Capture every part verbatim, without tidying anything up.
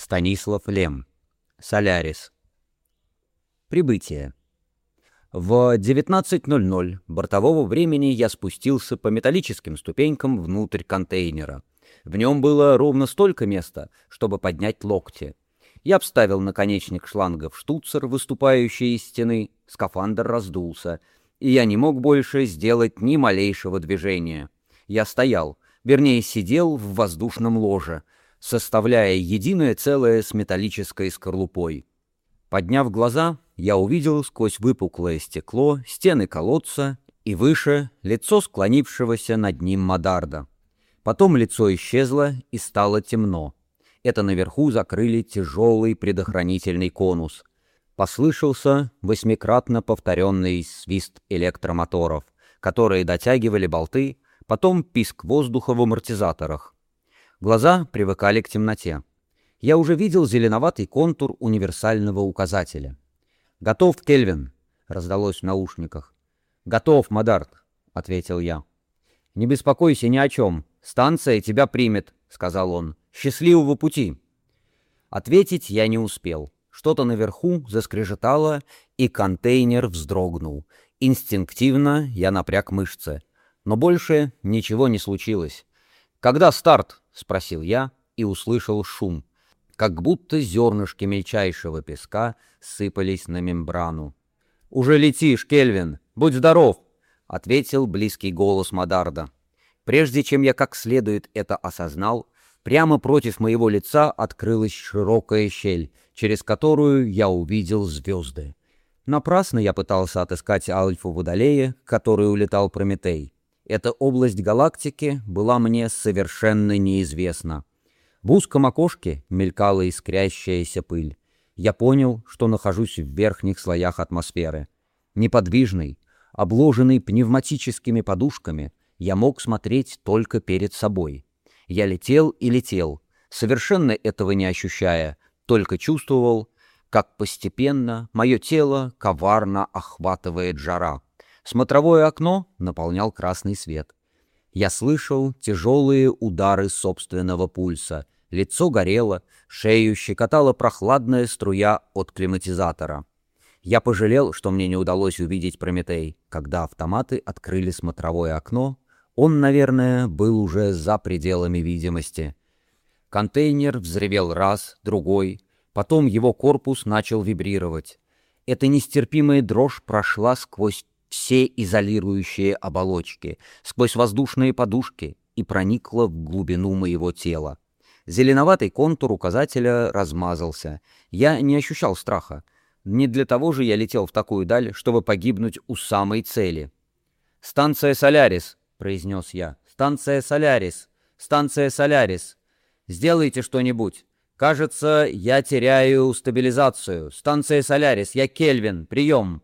Станислав Лем. Солярис. Прибытие. В девятнадцать ноль ноль бортового времени я спустился по металлическим ступенькам внутрь контейнера. В нем было ровно столько места, чтобы поднять локти. Я вставил наконечник шланга в штуцер, выступающий из стены, скафандр раздулся, и я не мог больше сделать ни малейшего движения. Я стоял, вернее сидел в воздушном ложе, составляя единое целое с металлической скорлупой. Подняв глаза, я увидел сквозь выпуклое стекло стены колодца и выше лицо склонившегося над ним Модарда. Потом лицо исчезло и стало темно. Это наверху закрыли тяжелый предохранительный конус. Послышался восьмикратно повторенный свист электромоторов, которые дотягивали болты, потом писк воздуха в амортизаторах. Глаза привыкали к темноте. Я уже видел зеленоватый контур универсального указателя. «Готов, Кельвин!» — раздалось в наушниках. «Готов, Мадард!» — ответил я. «Не беспокойся ни о чем. Станция тебя примет», — сказал он. «Счастливого пути!» Ответить я не успел. Что-то наверху заскрежетало, и контейнер вздрогнул. Инстинктивно я напряг мышцы. Но больше ничего не случилось. «Когда старт?» — спросил я и услышал шум. Как будто зернышки мельчайшего песка сыпались на мембрану. «Уже летишь, Кельвин! Будь здоров!» — ответил близкий голос Мадарда. Прежде чем я как следует это осознал, прямо против моего лица открылась широкая щель, через которую я увидел звезды. Напрасно я пытался отыскать Альфу Водолея, к которой улетал Прометей. Эта область галактики была мне совершенно неизвестна. В узком окошке мелькала искрящаяся пыль. Я понял, что нахожусь в верхних слоях атмосферы. Неподвижный, обложенный пневматическими подушками, я мог смотреть только перед собой. Я летел и летел, совершенно этого не ощущая, только чувствовал, как постепенно мое тело коварно охватывает жара. Смотровое окно наполнял красный свет. Я слышал тяжелые удары собственного пульса. Лицо горело, шею щекотала прохладная струя от климатизатора. Я пожалел, что мне не удалось увидеть Прометей. Когда автоматы открыли смотровое окно, он, наверное, был уже за пределами видимости. Контейнер взревел раз, другой, потом его корпус начал вибрировать. Эта нестерпимая дрожь прошла сквозь все изолирующие оболочки, сквозь воздушные подушки и проникла в глубину моего тела. Зеленоватый контур указателя размазался. Я не ощущал страха. Не для того же я летел в такую даль, чтобы погибнуть у самой цели. «Станция Солярис», — произнес я. «Станция Солярис! Станция Солярис! Сделайте что-нибудь! Кажется, я теряю стабилизацию! Станция Солярис! Я Кельвин! Прием!»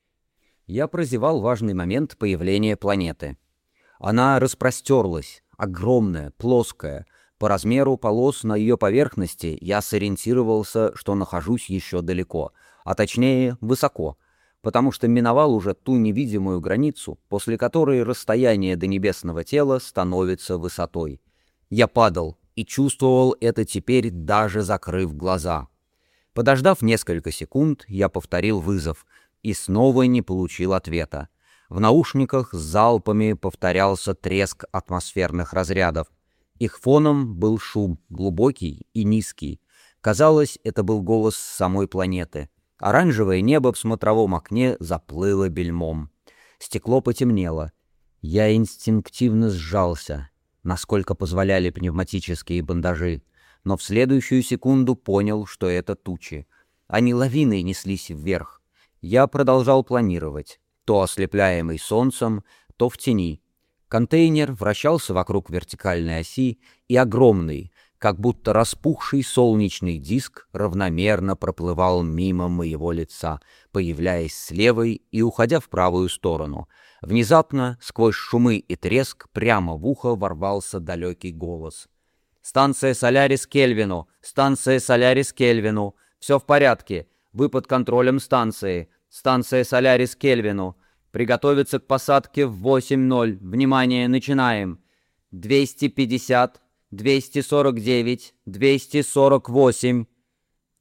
Я прозевал важный момент появления планеты. Она распростерлась, огромная, плоская. По размеру полос на ее поверхности я сориентировался, что нахожусь еще далеко, а точнее высоко, потому что миновал уже ту невидимую границу, после которой расстояние до небесного тела становится высотой. Я падал и чувствовал это теперь, даже закрыв глаза. Подождав несколько секунд, я повторил вызов и снова не получил ответа. В наушниках с залпами повторялся треск атмосферных разрядов. Их фоном был шум, глубокий и низкий. Казалось, это был голос самой планеты. Оранжевое небо в смотровом окне заплыло бельмом. Стекло потемнело. Я инстинктивно сжался, насколько позволяли пневматические бандажи, но в следующую секунду понял, что это тучи. Они лавиной неслись вверх. Я продолжал планировать, то ослепляемый солнцем, то в тени. Контейнер вращался вокруг вертикальной оси, и огромный, как будто распухший солнечный диск, равномерно проплывал мимо моего лица, появляясь с левой и уходя в правую сторону. Внезапно, сквозь шумы и треск, прямо в ухо ворвался далекий голос. «Станция Солярис Кельвину! Станция Солярис Кельвину! Все в порядке! Вы под контролем станции! Станция Солярис Кельвину! Приготовиться к посадке в восемь ноль! Внимание, начинаем! двести пятьдесят, двести сорок девять, двести сорок восемь!»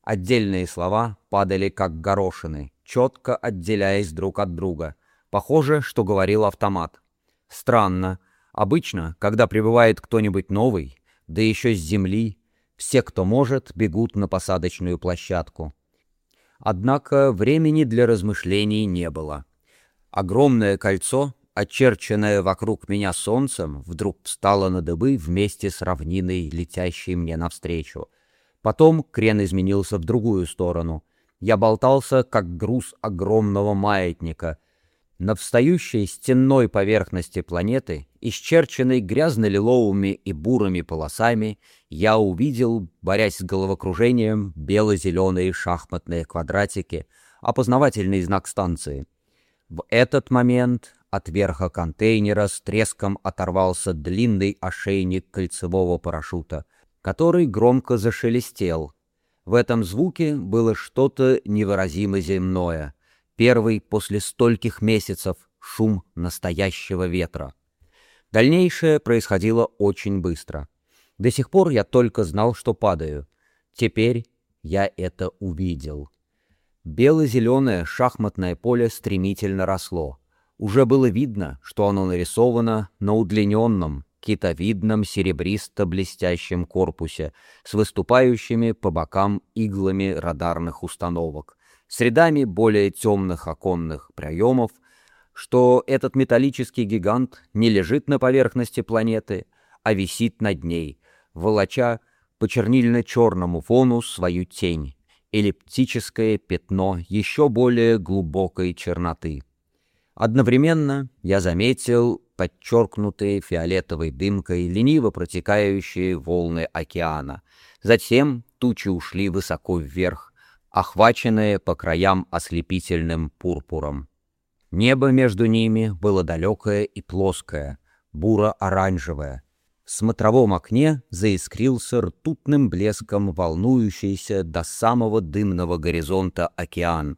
Отдельные слова падали как горошины, четко отделяясь друг от друга. Похоже, что говорил автомат. Странно. Обычно, когда прибывает кто-нибудь новый, да еще с земли, все, кто может, бегут на посадочную площадку. Однако времени для размышлений не было. Огромное кольцо, очерченное вокруг меня солнцем, вдруг встало на дыбы вместе с равниной, летящей мне навстречу. Потом крен изменился в другую сторону. Я болтался, как груз огромного маятника. На встающей стенной поверхности планеты, исчерченной грязно-лиловыми и бурыми полосами, я увидел, борясь с головокружением, бело-зеленые шахматные квадратики, опознавательный знак станции. В этот момент от верха контейнера с треском оторвался длинный ошейник кольцевого парашюта, который громко зашелестел. В этом звуке было что-то невыразимо земное. Первый после стольких месяцев шум настоящего ветра. Дальнейшее происходило очень быстро. До сих пор я только знал, что падаю. Теперь я это увидел. Бело-зеленое шахматное поле стремительно росло. Уже было видно, что оно нарисовано на удлиненном, китовидном серебристо-блестящем корпусе с выступающими по бокам иглами радарных установок, с рядами более темных оконных проемов, что этот металлический гигант не лежит на поверхности планеты, а висит над ней, волоча по чернильно-черному фону свою тень, эллиптическое пятно еще более глубокой черноты. Одновременно я заметил подчеркнутые фиолетовой дымкой лениво протекающие волны океана. Затем тучи ушли высоко вверх, охваченные по краям ослепительным пурпуром. Небо между ними было далекое и плоское, буро-оранжевое. В смотровом окне заискрился ртутным блеском волнующийся до самого дымного горизонта океан.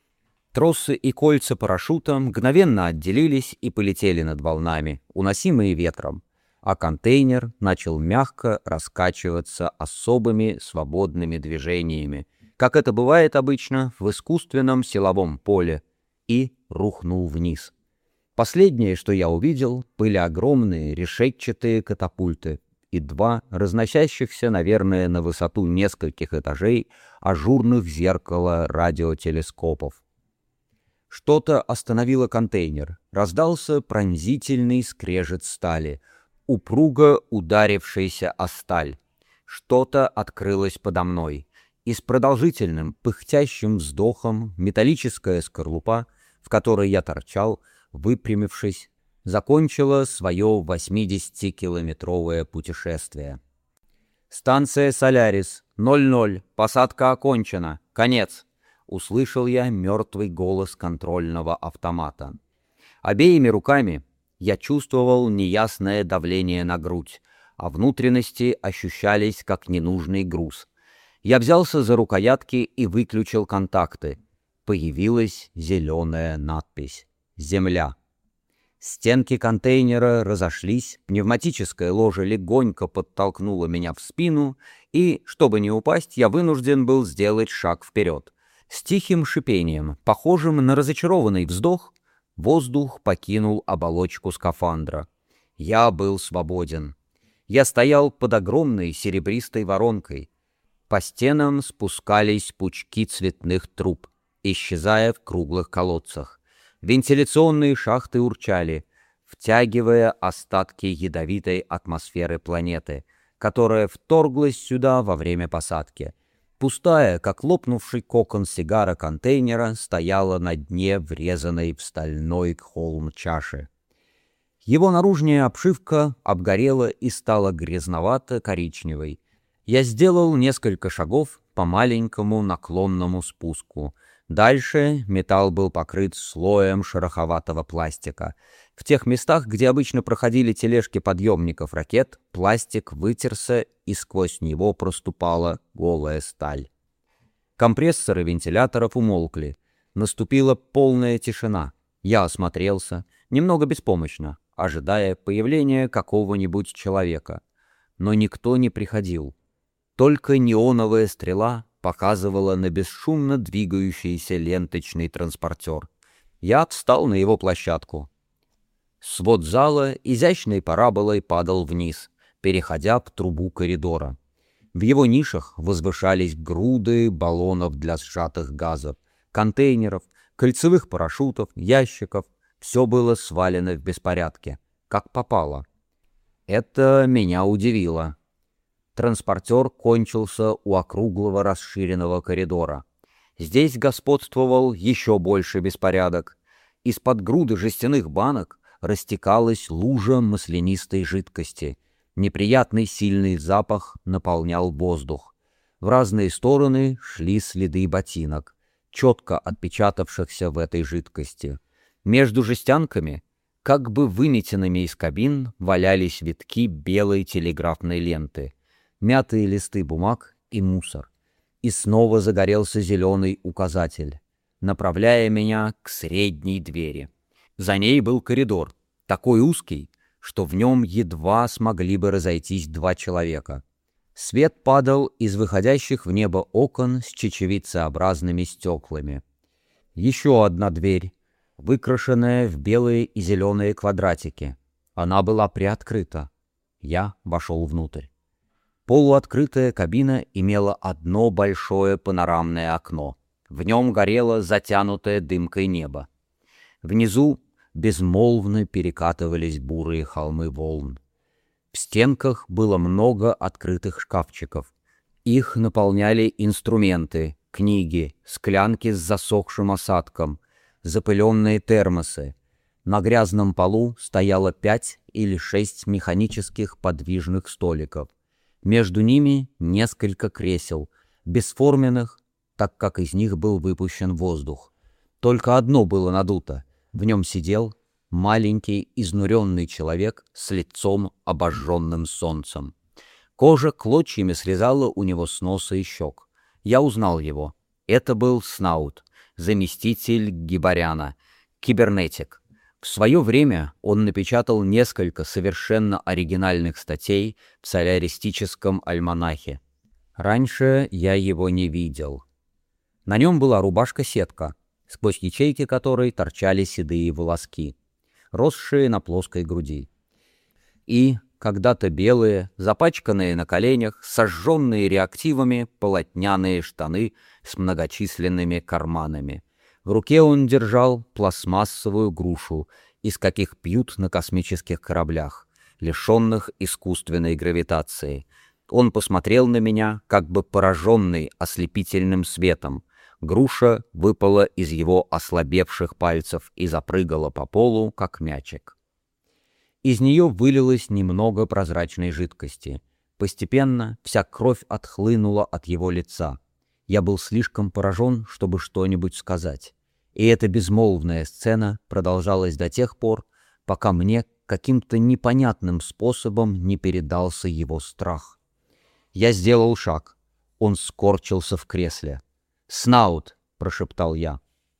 Тросы и кольца парашюта мгновенно отделились и полетели над волнами, уносимые ветром, а контейнер начал мягко раскачиваться особыми свободными движениями, как это бывает обычно в искусственном силовом поле, и рухнул вниз. Последнее, что я увидел, были огромные решетчатые катапульты и два разносящихся, наверное, на высоту нескольких этажей ажурных зеркала радиотелескопов. Что-то остановило контейнер, раздался пронзительный скрежет стали, упруго ударившийся о сталь. Что-то открылось подо мной, и с продолжительным пыхтящим вздохом металлическая скорлупа, в которой я торчал, выпрямившись, закончила свое восьмидесятикилометровое путешествие. «Станция Солярис, ноль ноль, посадка окончена, конец!» Услышал я мертвый голос контрольного автомата. Обеими руками я чувствовал неясное давление на грудь, а внутренности ощущались как ненужный груз. Я взялся за рукоятки и выключил контакты. Появилась зеленая надпись «Земля». Стенки контейнера разошлись, пневматическое ложе легонько подтолкнуло меня в спину, и, чтобы не упасть, я вынужден был сделать шаг вперед. С тихим шипением, похожим на разочарованный вздох, воздух покинул оболочку скафандра. Я был свободен. Я стоял под огромной серебристой воронкой. По стенам спускались пучки цветных труб, исчезая в круглых колодцах. Вентиляционные шахты урчали, втягивая остатки ядовитой атмосферы планеты, которая вторглась сюда во время посадки. Пустая, как лопнувший кокон сигара контейнера, стояла на дне врезанной в стальной холм чаши. Его наружная обшивка обгорела и стала грязновато-коричневой. Я сделал несколько шагов по маленькому наклонному спуску. Дальше металл был покрыт слоем шероховатого пластика. В тех местах, где обычно проходили тележки подъемников ракет, пластик вытерся, и сквозь него проступала голая сталь. Компрессоры вентиляторов умолкли. Наступила полная тишина. Я осмотрелся, немного беспомощно, ожидая появления какого-нибудь человека. Но никто не приходил. Только неоновая стрела, показывала на бесшумно двигающийся ленточный транспортер. Я встал на его площадку. Свод зала изящной параболой падал вниз, переходя в трубу коридора. В его нишах возвышались груды баллонов для сжатых газов, контейнеров, кольцевых парашютов, ящиков. Все было свалено в беспорядке, как попало. Это меня удивило. Транспортер кончился у округлого расширенного коридора. Здесь господствовал еще больше беспорядок. Из-под груды жестяных банок растекалась лужа маслянистой жидкости. Неприятный сильный запах наполнял воздух. В разные стороны шли следы ботинок, четко отпечатавшихся в этой жидкости. Между жестянками, как бы выметенными из кабин, валялись витки белой телеграфной ленты, мятые листы бумаг и мусор. И снова загорелся зеленый указатель, направляя меня к средней двери. За ней был коридор, такой узкий, что в нем едва смогли бы разойтись два человека. Свет падал из выходящих в небо окон с чечевицеобразными стеклами. Еще одна дверь, выкрашенная в белые и зеленые квадратики. Она была приоткрыта. Я вошел внутрь. Полуоткрытая кабина имела одно большое панорамное окно. В нем горело затянутое дымкой небо. Внизу безмолвно перекатывались бурые холмы волн. В стенках было много открытых шкафчиков. Их наполняли инструменты, книги, склянки с засохшим осадком, запыленные термосы. На грязном полу стояло пять или шесть механических подвижных столиков. Между ними несколько кресел, бесформенных, так как из них был выпущен воздух. Только одно было надуто. В нем сидел маленький изнуренный человек с лицом, обожженным солнцем. Кожа клочьями срезала у него с носа и щек. Я узнал его. Это был Снаут, заместитель Гибаряна, кибернетик. В свое время он напечатал несколько совершенно оригинальных статей в соляристическом альманахе. Раньше я его не видел. На нем была рубашка-сетка, сквозь ячейки которой торчали седые волоски, росшие на плоской груди. И когда-то белые, запачканные на коленях, сожженные реактивами полотняные штаны с многочисленными карманами. В руке он держал пластмассовую грушу, из каких пьют на космических кораблях, лишенных искусственной гравитации. Он посмотрел на меня, как бы пораженный ослепительным светом. Груша выпала из его ослабевших пальцев и запрыгала по полу, как мячик. Из нее вылилось немного прозрачной жидкости. Постепенно вся кровь отхлынула от его лица. Я был слишком поражен, чтобы что-нибудь сказать. И эта безмолвная сцена продолжалась до тех пор, пока мне каким-то непонятным способом не передался его страх. Я сделал шаг. Он скорчился в кресле. «Снаут!» — прошептал я.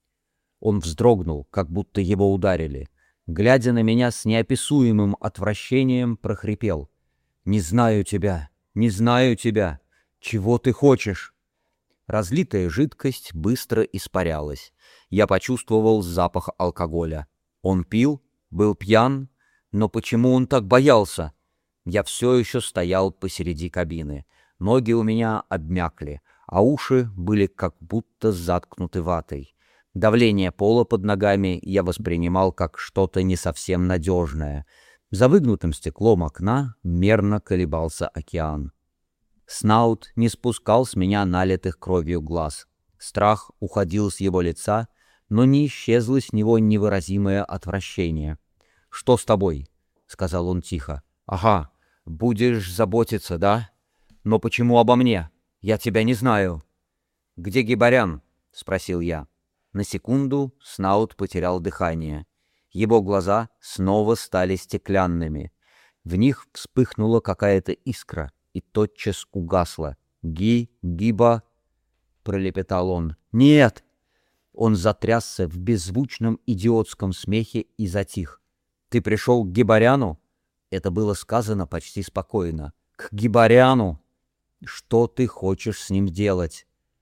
Он вздрогнул, как будто его ударили. Глядя на меня с неописуемым отвращением, прохрипел: «Не знаю тебя, не знаю тебя. Чего ты хочешь?» Разлитая жидкость быстро испарялась. Я почувствовал запах алкоголя. Он пил, был пьян, но почему он так боялся? Я все еще стоял посреди кабины. Ноги у меня обмякли, а уши были как будто заткнуты ватой. Давление пола под ногами я воспринимал как что-то не совсем надежное. За выгнутым стеклом окна мерно колебался океан. Снаут не спускал с меня налитых кровью глаз. Страх уходил с его лица, но не исчезло с него невыразимое отвращение. «Что с тобой?» — сказал он тихо. «Ага, будешь заботиться, да? Но почему обо мне? Я тебя не знаю». «Где Гибарян?» — спросил я. На секунду Снаут потерял дыхание. Его глаза снова стали стеклянными. В них вспыхнула какая-то искра и тотчас угасла. «Ги, Гиба!» — пролепетал он. «Нет!» Он затрясся в беззвучном идиотском смехе и затих. «Ты пришел к Гибаряну?» Это было сказано почти спокойно. «К Гибаряну! Что ты хочешь с ним делать?»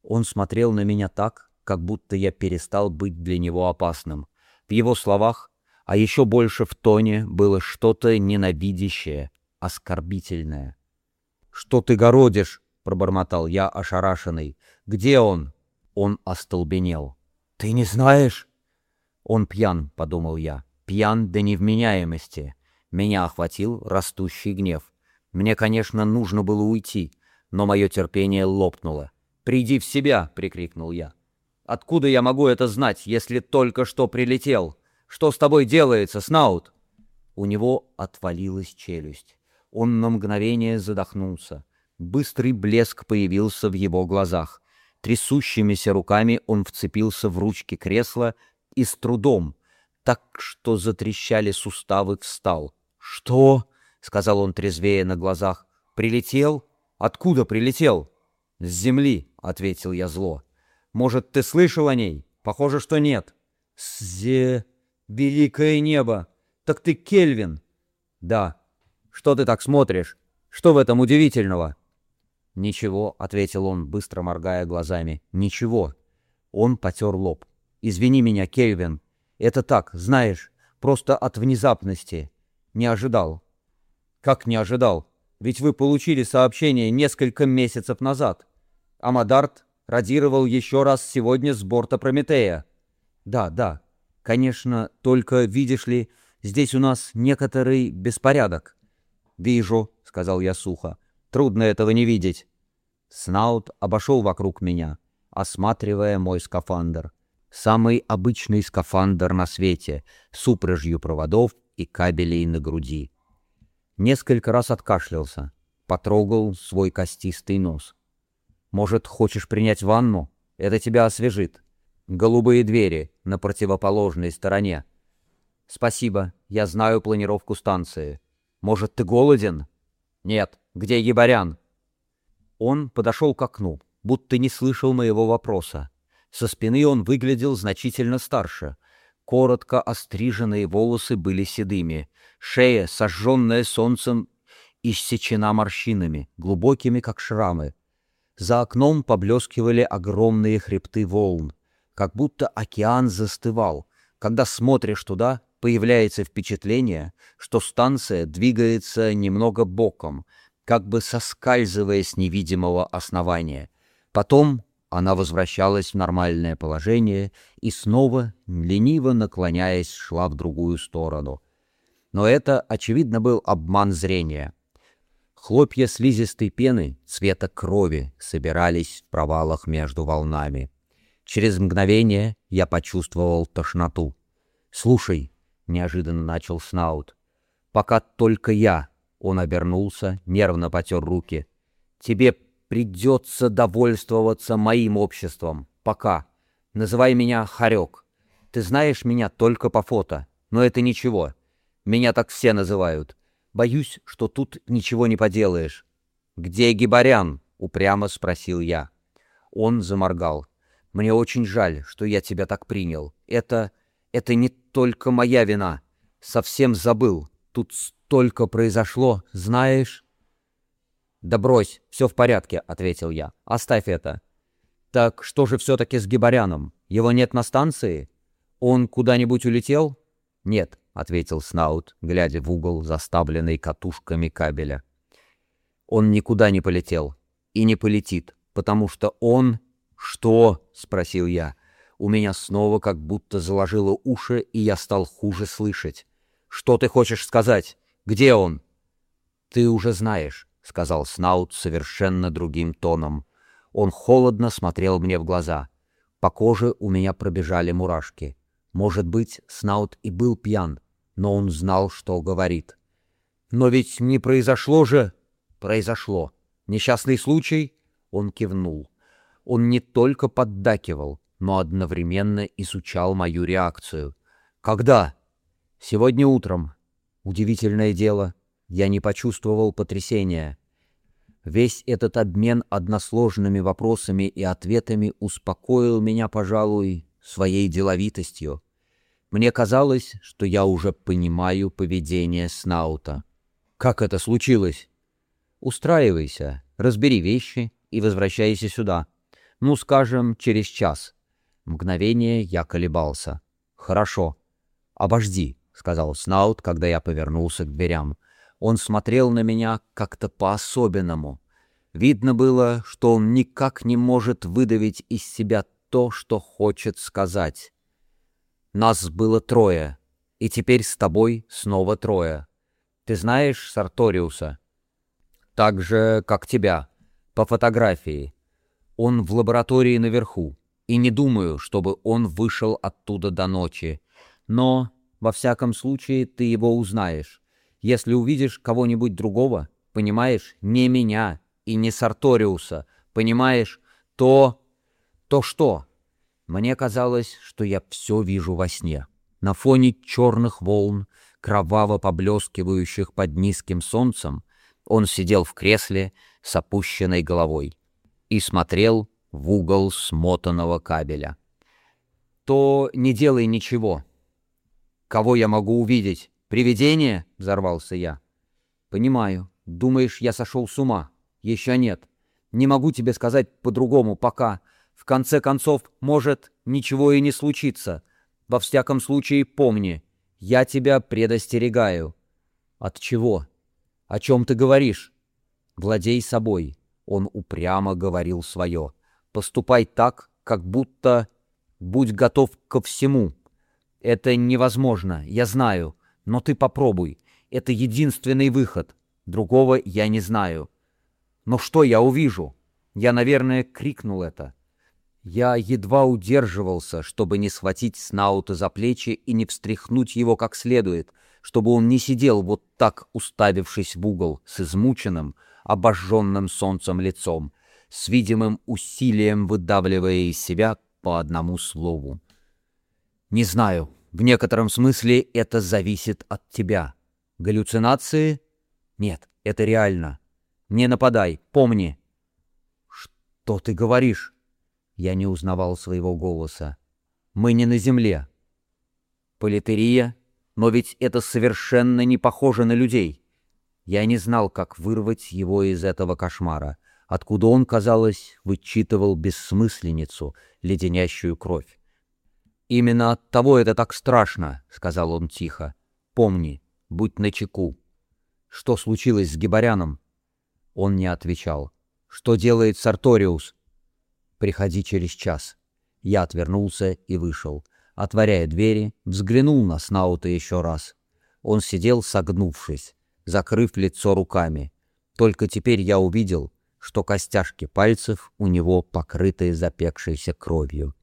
Он смотрел на меня так, как будто я перестал быть для него опасным. В его словах, а еще больше в тоне, было что-то ненавидящее, оскорбительное. «Что ты городишь?» — пробормотал я, ошарашенный. «Где он?» Он остолбенел. «Ты не знаешь?» «Он пьян», — подумал я. «Пьян до невменяемости». Меня охватил растущий гнев. Мне, конечно, нужно было уйти, но мое терпение лопнуло. «Приди в себя!» — прикрикнул я. «Откуда я могу это знать, если только что прилетел? Что с тобой делается, Снаут?» У него отвалилась челюсть. Он на мгновение задохнулся. Быстрый блеск появился в его глазах. Трясущимися руками он вцепился в ручки кресла и с трудом, так что затрещали суставы, встал. «Что?» — сказал он трезвее на глазах. «Прилетел? Откуда прилетел?» «С земли», — ответил я зло. «Может, ты слышал о ней? Похоже, что нет». «Зе... великое небо! Так ты Кельвин!» «Да. Что ты так смотришь? Что в этом удивительного?» «Ничего», — ответил он, быстро моргая глазами. «Ничего». Он потер лоб. «Извини меня, Кельвин. Это так, знаешь, просто от внезапности. Не ожидал». «Как не ожидал? Ведь вы получили сообщение несколько месяцев назад. Амадарт радировал еще раз сегодня с борта Прометея». «Да, да. Конечно, только, видишь ли, здесь у нас некоторый беспорядок». «Вижу», — сказал я сухо. «Трудно этого не видеть». Снаут обошел вокруг меня, осматривая мой скафандр. Самый обычный скафандр на свете, с упряжью проводов и кабелей на груди. Несколько раз откашлялся, потрогал свой костистый нос. «Может, хочешь принять ванну? Это тебя освежит. Голубые двери на противоположной стороне». «Спасибо, я знаю планировку станции. Может, ты голоден?» «Нет. Где Ебарян?» Он подошел к окну, будто не слышал моего вопроса. Со спины он выглядел значительно старше. Коротко остриженные волосы были седыми. Шея, сожженная солнцем, иссечена морщинами, глубокими, как шрамы. За окном поблескивали огромные хребты волн, как будто океан застывал. Когда смотришь туда, появляется впечатление, что станция двигается немного боком, как бы соскальзывая с невидимого основания. Потом она возвращалась в нормальное положение и снова, лениво наклоняясь, шла в другую сторону. Но это, очевидно, был обман зрения. Хлопья слизистой пены цвета крови собирались в провалах между волнами. Через мгновение я почувствовал тошноту. «Слушай», — неожиданно начал Снаут, — «пока только я». Он обернулся, нервно потер руки. «Тебе придется довольствоваться моим обществом. Пока. Называй меня Хорек. Ты знаешь меня только по фото, но это ничего. Меня так все называют. Боюсь, что тут ничего не поделаешь». «Где Гибарян?» — упрямо спросил я. Он заморгал. «Мне очень жаль, что я тебя так принял. Это... это не только моя вина. Совсем забыл. Тут столько произошло, знаешь?» «Да брось, все в порядке», — ответил я. «Оставь это». «Так что же все-таки с Гибаряном? Его нет на станции? Он куда-нибудь улетел?» «Нет», — ответил Снаут, глядя в угол, заставленный катушками кабеля. «Он никуда не полетел. И не полетит, потому что он...» «Что?» — спросил я. У меня снова как будто заложило уши, и я стал хуже слышать. «Что ты хочешь сказать? Где он?» «Ты уже знаешь», — сказал Снаут совершенно другим тоном. Он холодно смотрел мне в глаза. По коже у меня пробежали мурашки. Может быть, Снаут и был пьян, но он знал, что говорит. «Но ведь не произошло же...» «Произошло. Несчастный случай?» Он кивнул. Он не только поддакивал, но одновременно изучал мою реакцию. «Когда?» «Сегодня утром. Удивительное дело, я не почувствовал потрясения. Весь этот обмен односложными вопросами и ответами успокоил меня, пожалуй, своей деловитостью. Мне казалось, что я уже понимаю поведение Снаута. «Как это случилось?» «Устраивайся, разбери вещи и возвращайся сюда. Ну, скажем, через час. Мгновение я колебался. Хорошо. Обожди, сказал Снаут, когда я повернулся к дверям. Он смотрел на меня как-то по-особенному. Видно было, что он никак не может выдавить из себя то, что хочет сказать. Нас было трое, и теперь с тобой снова трое. Ты знаешь Сарториуса? Так же, как тебя, по фотографии. Он в лаборатории наверху, и не думаю, чтобы он вышел оттуда до ночи. Но, во всяком случае, ты его узнаешь. Если увидишь кого-нибудь другого, понимаешь, не меня и не Сарториуса, понимаешь, то... То что? Мне казалось, что я все вижу во сне. На фоне черных волн, кроваво поблескивающих под низким солнцем, он сидел в кресле с опущенной головой и смотрел в угол смотанного кабеля. «То не делай ничего». «Кого я могу увидеть? Привидение?» — взорвался я. «Понимаю. Думаешь, я сошел с ума? Еще нет. Не могу тебе сказать по-другому пока. В конце концов, может, ничего и не случится. Во всяком случае, помни, я тебя предостерегаю». «От чего? О чем ты говоришь?» «Владей собой». Он упрямо говорил свое. «Поступай так, как будто... Будь готов ко всему. Это невозможно, я знаю, но ты попробуй. Это единственный выход. Другого я не знаю». «Но что я увижу?» Я, наверное, крикнул это. Я едва удерживался, чтобы не схватить Снаута за плечи и не встряхнуть его как следует, чтобы он не сидел вот так, уставившись в угол, с измученным, обожженным солнцем лицом, с видимым усилием выдавливая из себя по одному слову. «Не знаю, в некотором смысле это зависит от тебя. Галлюцинации? Нет, это реально. Не нападай, помни». «Что ты говоришь?» Я не узнавал своего голоса. «Мы не на земле». «Политерия? Но ведь это совершенно не похоже на людей». Я не знал, как вырвать его из этого кошмара, откуда он, казалось, вычитывал бессмысленницу, леденящую кровь. «Именно оттого это так страшно», — сказал он тихо. «Помни, будь начеку». «Что случилось с Гибаряном?» Он не отвечал. «Что делает Сарториус?» «Приходи через час». Я отвернулся и вышел. Отворяя двери, взглянул на Снаута еще раз. Он сидел согнувшись, закрыв лицо руками. Только теперь я увидел, что костяшки пальцев у него покрыты запекшейся кровью.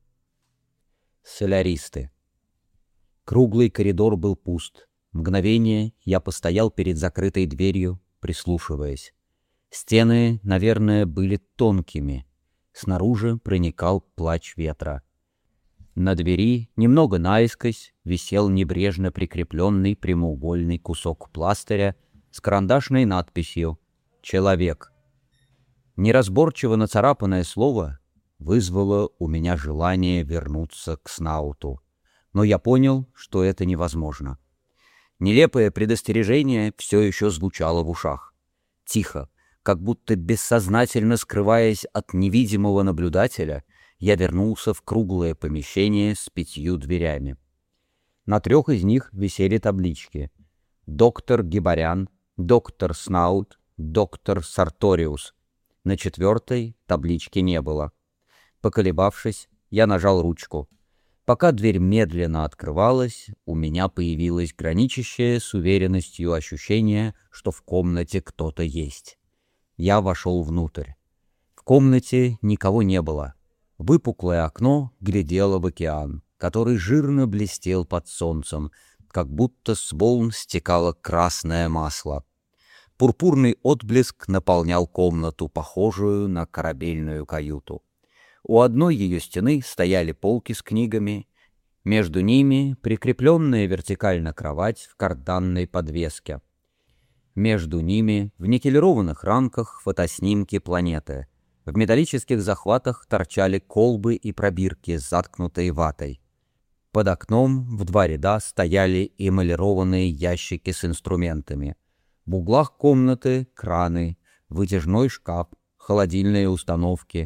Соляристы. Круглый коридор был пуст. Мгновение я постоял перед закрытой дверью, прислушиваясь. Стены, наверное, были тонкими. Снаружи проникал плач ветра. На двери, немного наискось, висел небрежно прикрепленный прямоугольный кусок пластыря с карандашной надписью «Человек». Неразборчиво нацарапанное слово вызвало у меня желание вернуться к Снауту. Но я понял, что это невозможно. Нелепое предостережение все еще звучало в ушах. Тихо, как будто бессознательно скрываясь от невидимого наблюдателя, я вернулся в круглое помещение с пятью дверями. На трех из них висели таблички: «Доктор Гибарян», «Доктор Снаут», «Доктор Сарториус». На четвертой таблички не было. Поколебавшись, я нажал ручку. Пока дверь медленно открывалась, у меня появилось граничащее с уверенностью ощущение, что в комнате кто-то есть. Я вошел внутрь. В комнате никого не было. Выпуклое окно глядело в океан, который жирно блестел под солнцем, как будто с волн стекало красное масло. Пурпурный отблеск наполнял комнату, похожую на корабельную каюту. У одной ее стены стояли полки с книгами, между ними прикрепленная вертикально кровать в карданной подвеске. Между ними в никелированных рамках фотоснимки планеты. В металлических захватах торчали колбы и пробирки с заткнутой ватой. Под окном в два ряда стояли эмалированные ящики с инструментами. В углах комнаты краны, вытяжной шкаф, холодильные установки,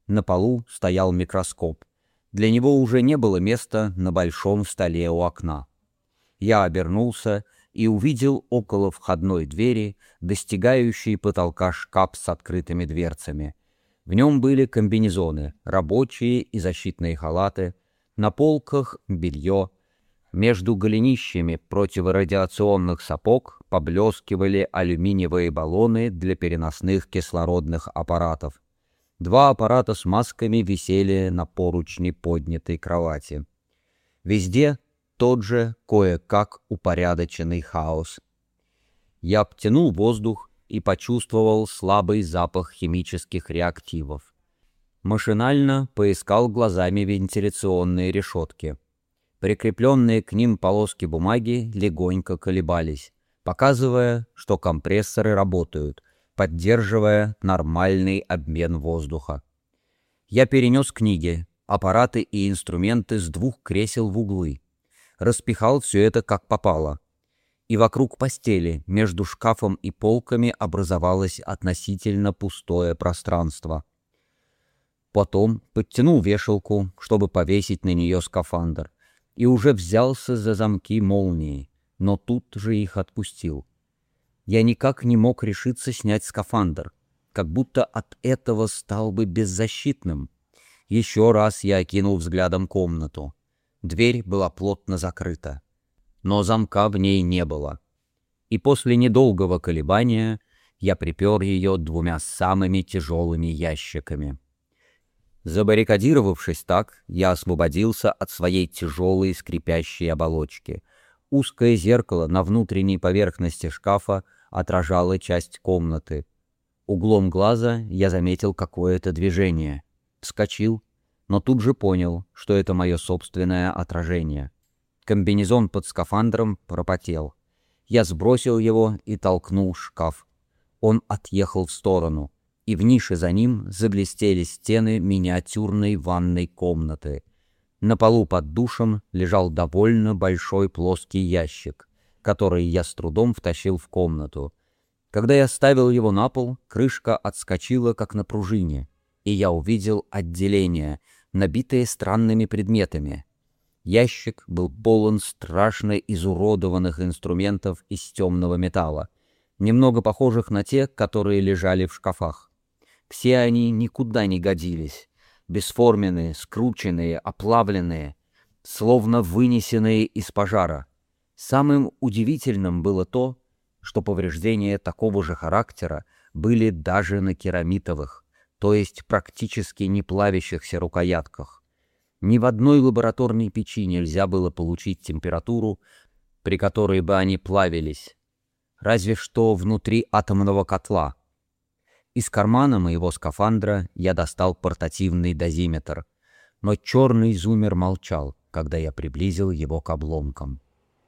На полу стоял микроскоп. Для него уже не было места на большом столе у окна. Я обернулся и увидел около входной двери достигающий потолка шкаф с открытыми дверцами. В нем были комбинезоны, рабочие и защитные халаты, на полках белье. Между голенищами противорадиационных сапог поблескивали алюминиевые баллоны для переносных кислородных аппаратов. Два аппарата с масками висели на поручне поднятой кровати. Везде тот же кое-как упорядоченный хаос. Я обтянул воздух и почувствовал слабый запах химических реактивов. Машинально поискал глазами вентиляционные решетки. Прикрепленные к ним полоски бумаги легонько колебались, показывая, что компрессоры работают, поддерживая нормальный обмен воздуха. Я перенес книги, аппараты и инструменты с двух кресел в углы. Распихал все это как попало. И вокруг постели, между шкафом и полками, образовалось относительно пустое пространство. Потом подтянул вешалку, чтобы повесить на нее скафандр, и уже взялся за замки молнии, но тут же их отпустил. Я никак не мог решиться снять скафандр, как будто от этого стал бы беззащитным. Еще раз я окинул взглядом комнату. Дверь была плотно закрыта, но замка в ней не было. И после недолгого колебания я припер ее двумя самыми тяжелыми ящиками. Забаррикадировавшись так, я освободился от своей тяжелой скрипящей оболочки. Узкое зеркало на внутренней поверхности шкафа отражало часть комнаты. Углом глаза я заметил какое-то движение. Вскочил, но тут же понял, что это мое собственное отражение. Комбинезон под скафандром пропотел. Я сбросил его и толкнул шкаф. Он отъехал в сторону, и в нише за ним заблестели стены миниатюрной ванной комнаты. На полу под душем лежал довольно большой плоский ящик, который я с трудом втащил в комнату. Когда я ставил его на пол, крышка отскочила, как на пружине, и я увидел отделение, набитое странными предметами. Ящик был полон страшно изуродованных инструментов из темного металла, немного похожих на те, которые лежали в шкафах. Все они никуда не годились, бесформенные, скрученные, оплавленные, словно вынесенные из пожара. Самым удивительным было то, что повреждения такого же характера были даже на керамитовых, то есть практически не плавящихся рукоятках. Ни в одной лабораторной печи нельзя было получить температуру, при которой бы они плавились, разве что внутри атомного котла. Из кармана моего скафандра я достал портативный дозиметр, но черный зумер молчал, когда я приблизил его к обломкам.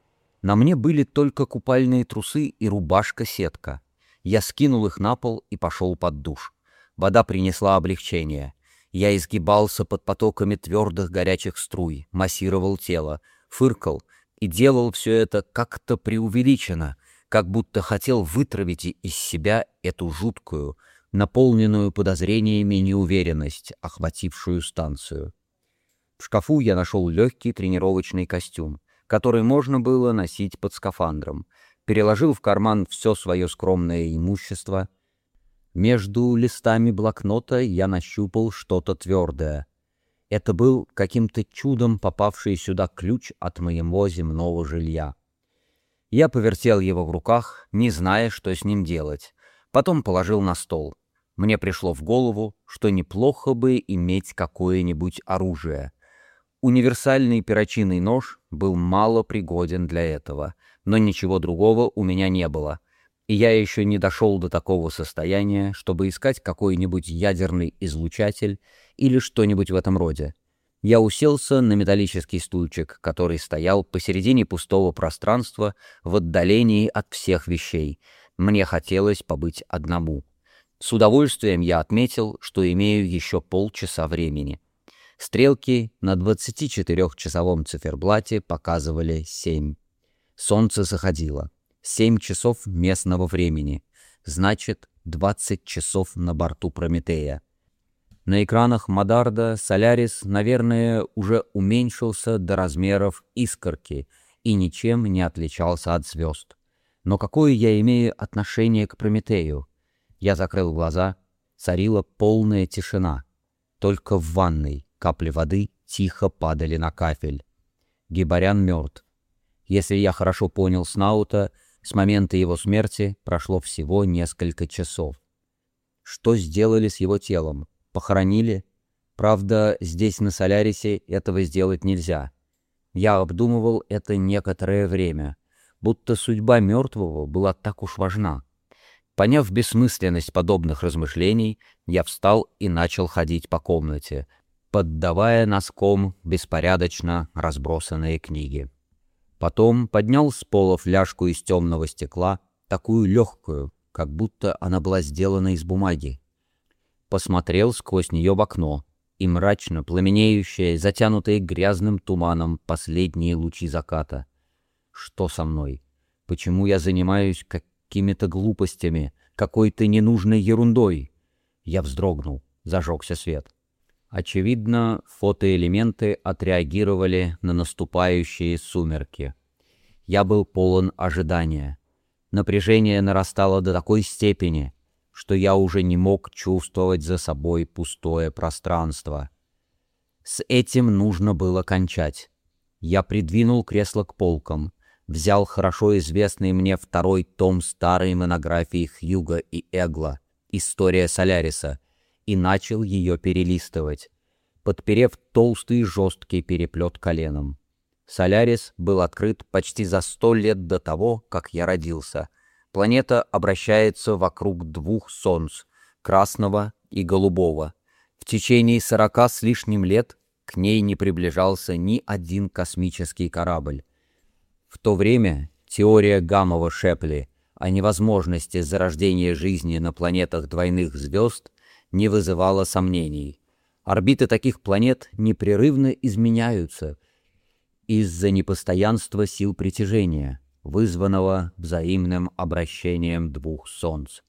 На мне были только купальные трусы и рубашка-сетка. Я скинул их на пол и пошел под душ. Вода принесла облегчение. Я изгибался под потоками твердых горячих струй, массировал тело, фыркал и делал все это как-то преувеличенно, как будто хотел вытравить из себя эту жуткую, наполненную подозрениями неуверенность, охватившую станцию. В шкафу я нашел легкий тренировочный костюм, который можно было носить под скафандром, переложил в карман все свое скромное имущество. Между листами блокнота я нащупал что-то твердое. Это был каким-то чудом попавший сюда ключ от моего земного жилья. Я повертел его в руках, не зная, что с ним делать. Потом положил на стол. Мне пришло в голову, что неплохо бы иметь какое-нибудь оружие. Универсальный перочинный нож был мало пригоден для этого, но ничего другого у меня не было. И я еще не дошел до такого состояния, чтобы искать какой-нибудь ядерный излучатель или что-нибудь в этом роде. Я уселся на металлический стульчик, который стоял посередине пустого пространства в отдалении от всех вещей. Мне хотелось побыть одному. С удовольствием я отметил, что имею еще полчаса времени. Стрелки на двадцатичетырехчасовом циферблате показывали семь. Солнце заходило. Семь часов местного времени. Значит, двадцать часов на борту Прометея. На экранах Мадарда Солярис, наверное, уже уменьшился до размеров искорки и ничем не отличался от звезд. Но какое я имею отношение к Прометею? Я закрыл глаза, царила полная тишина. Только в ванной капли воды тихо падали на кафель. Гибарян мертв. Если я хорошо понял Снаута, с момента его смерти прошло всего несколько часов. Что сделали с его телом? Похоронили? Правда, здесь, на Солярисе, этого сделать нельзя. Я обдумывал это некоторое время, будто судьба мертвого была так уж важна. Поняв бессмысленность подобных размышлений, я встал и начал ходить по комнате, поддавая носком беспорядочно разбросанные книги. Потом поднял с пола фляжку из темного стекла, такую легкую, как будто она была сделана из бумаги. Посмотрел сквозь нее в окно, и мрачно пламенеющие, затянутые грязным туманом последние лучи заката. Что со мной? Почему я занимаюсь какими-то глупостями, какой-то ненужной ерундой? Я вздрогнул, зажегся свет. Очевидно, фотоэлементы отреагировали на наступающие сумерки. Я был полон ожидания. Напряжение нарастало до такой степени, что я уже не мог чувствовать за собой пустое пространство. С этим нужно было кончать. Я придвинул кресло к полкам, взял хорошо известный мне второй том старой монографии Хьюга и Эгла «История Соляриса» и начал ее перелистывать, подперев толстый жесткий переплет коленом. Солярис был открыт почти за сто лет до того, как я родился. Планета обращается вокруг двух солнц — красного и голубого. В течение сорока с лишним лет к ней не приближался ни один космический корабль. В то время теория Гамова-Шепли о невозможности зарождения жизни на планетах двойных звезд не вызывала сомнений. Орбиты таких планет непрерывно изменяются из-за непостоянства сил притяжения, вызванного взаимным обращением двух солнц.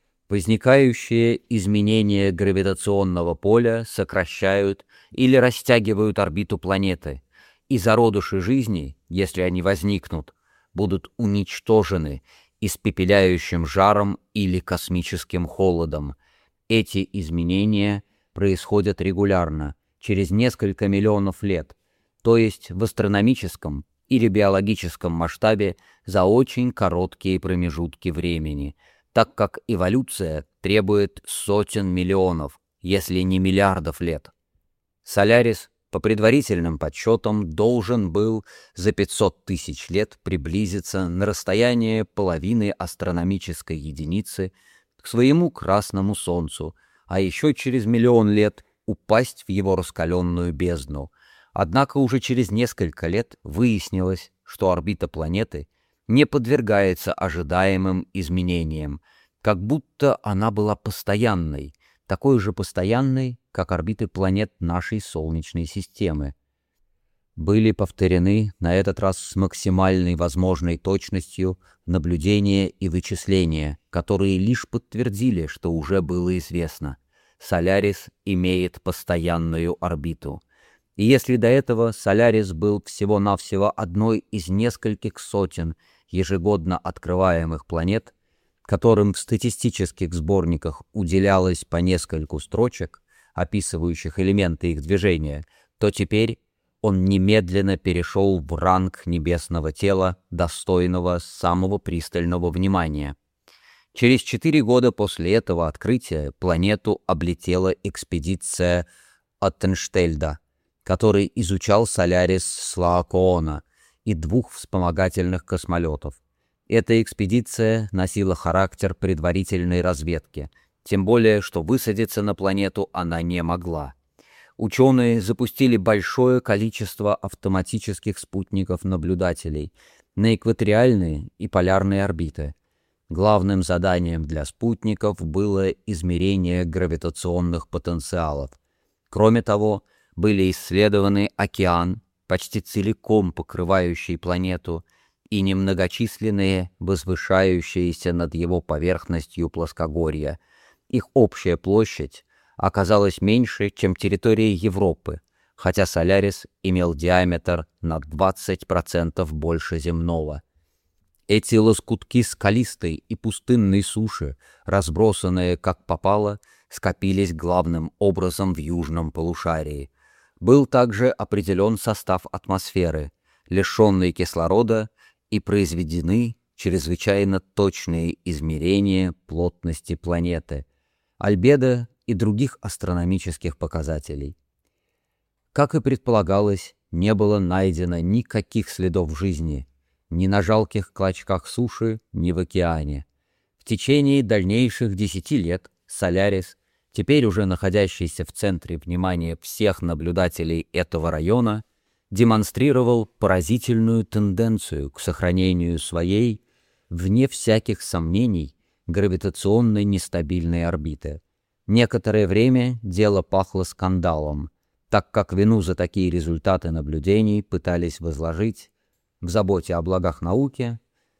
Возникающие изменения гравитационного поля сокращают или растягивают орбиту планеты, и зародыши жизни, если они возникнут, будут уничтожены испепеляющим жаром или космическим холодом. Эти изменения происходят регулярно, через несколько миллионов лет, то есть в астрономическом или биологическом масштабе за очень короткие промежутки времени, так как эволюция требует сотен миллионов, если не миллиардов лет. Солярис, по предварительным подсчетам, должен был за пятьсот тысяч лет приблизиться на расстояние половины астрономической единицы к своему красному Солнцу, а еще через миллион лет упасть в его раскаленную бездну. Однако уже через несколько лет выяснилось, что орбита планеты не подвергается ожидаемым изменениям, как будто она была постоянной, такой же постоянной, как орбиты планет нашей Солнечной системы. Были повторены на этот раз с максимальной возможной точностью наблюдения и вычисления, которые лишь подтвердили, что уже было известно. Солярис имеет постоянную орбиту. И если до этого Солярис был всего-навсего одной из нескольких сотен ежегодно открываемых планет, которым в статистических сборниках уделялось по нескольку строчек, описывающих элементы их движения, то теперь он немедленно перешел в ранг небесного тела, достойного самого пристального внимания. Через четыре года после этого открытия планету облетела экспедиция Оттенштельда, который изучал Солярис с Лаокоона и двух вспомогательных космолетов. Эта экспедиция носила характер предварительной разведки, тем более, что высадиться на планету она не могла. Ученые запустили большое количество автоматических спутников-наблюдателей на экваториальные и полярные орбиты. Главным заданием для спутников было измерение гравитационных потенциалов. Кроме того, были исследованы океан, почти целиком покрывающий планету, и немногочисленные, возвышающиеся над его поверхностью плоскогорья. Их общая площадь оказалось меньше, чем территория Европы, хотя Солярис имел диаметр на двадцать процентов больше земного. Эти лоскутки скалистой и пустынной суши, разбросанные как попало, скопились главным образом в южном полушарии. Был также определен состав атмосферы, лишенный кислорода, и произведены чрезвычайно точные измерения плотности планеты, альбедо и других астрономических показателей. Как и предполагалось, не было найдено никаких следов жизни, ни на жалких клочках суши, ни в океане. В течение дальнейших десяти лет Солярис, теперь уже находящийся в центре внимания всех наблюдателей этого района, демонстрировал поразительную тенденцию к сохранению своей, вне всяких сомнений, гравитационной нестабильной орбиты. Некоторое время дело пахло скандалом, так как вину за такие результаты наблюдений пытались возложить в заботе о благах науки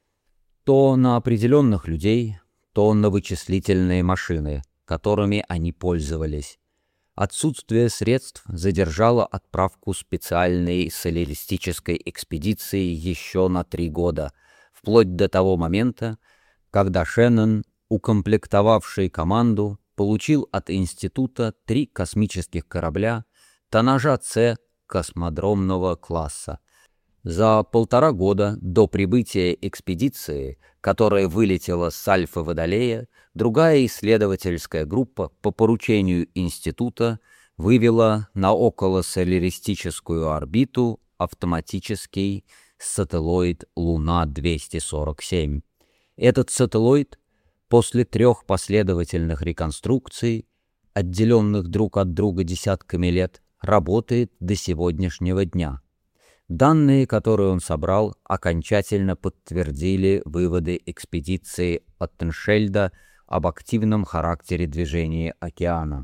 то на определенных людей, то на вычислительные машины, которыми они пользовались. Отсутствие средств задержало отправку специальной соляристической экспедиции еще на три года, вплоть до того момента, когда Шеннон, укомплектовавший команду, получил от института три космических корабля тоннажа С космодромного класса. За полтора года до прибытия экспедиции, которая вылетела с Альфа-Водолея, другая исследовательская группа по поручению института вывела на околосоляристическую орбиту автоматический сателлоид Луна двести сорок семь. Этот сателлоид после трех последовательных реконструкций, отделенных друг от друга десятками лет, работает до сегодняшнего дня. Данные, которые он собрал, окончательно подтвердили выводы экспедиции Оттеншельда об активном характере движения океана.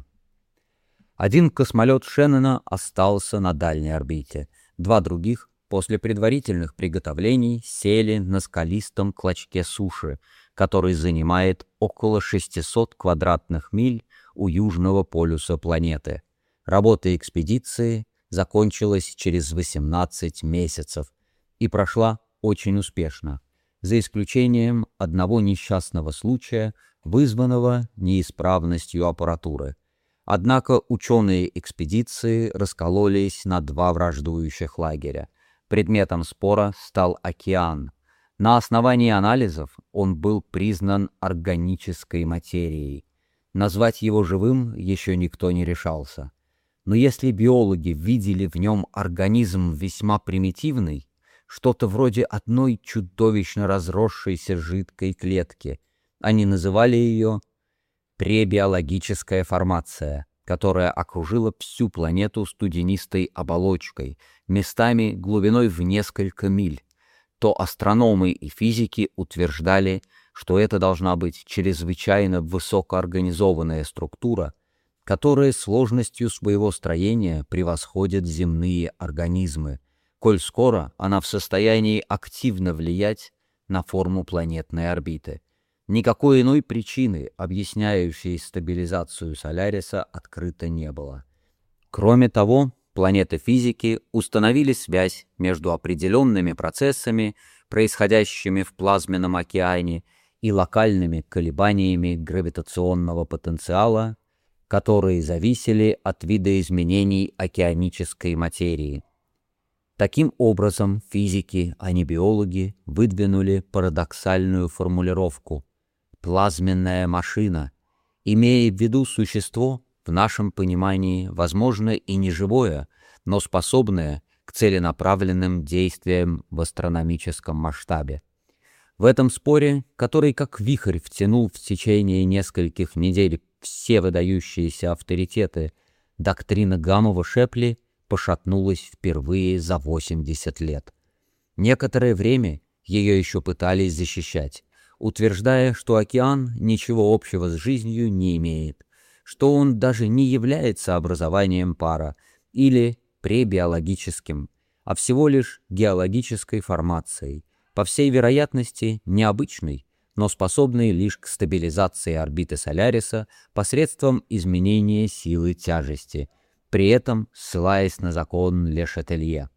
Один космолет Шеннона остался на дальней орбите, два других, после предварительных приготовлений, сели на скалистом клочке суши, который занимает около шестисот квадратных миль у южного полюса планеты. Работа экспедиции закончилась через восемнадцать месяцев и прошла очень успешно, за исключением одного несчастного случая, вызванного неисправностью аппаратуры. Однако ученые экспедиции раскололись на два враждующих лагеря. Предметом спора стал океан. На основании анализов он был признан органической материей. Назвать его живым еще никто не решался. Но если биологи видели в нем организм весьма примитивный, что-то вроде одной чудовищно разросшейся жидкой клетки, они называли ее пребиологическая формация, которая окружила всю планету студенистой оболочкой, местами глубиной в несколько миль, то астрономы и физики утверждали, что это должна быть чрезвычайно высокоорганизованная структура, которая сложностью своего строения превосходит земные организмы, коль скоро она в состоянии активно влиять на форму планетной орбиты. Никакой иной причины, объясняющей стабилизацию Соляриса, открыто не было. Кроме того, планеты физики установили связь между определенными процессами, происходящими в плазменном океане, и локальными колебаниями гравитационного потенциала, которые зависели от видоизменений океанической материи. Таким образом, физики, а не биологи, выдвинули парадоксальную формулировку «плазменная машина», имея в виду существо, в нашем понимании, возможно, и не живое, но способное к целенаправленным действиям в астрономическом масштабе. В этом споре, который как вихрь втянул в течение нескольких недель все выдающиеся авторитеты, доктрина Гамова-Шепли пошатнулась впервые за восемьдесят лет. Некоторое время ее еще пытались защищать, утверждая, что океан ничего общего с жизнью не имеет, что он даже не является образованием пара или пребиологическим, а всего лишь геологической формацией, по всей вероятности необычной, но способные лишь к стабилизации орбиты Соляриса посредством изменения силы тяжести, при этом ссылаясь на закон Ле Шателье.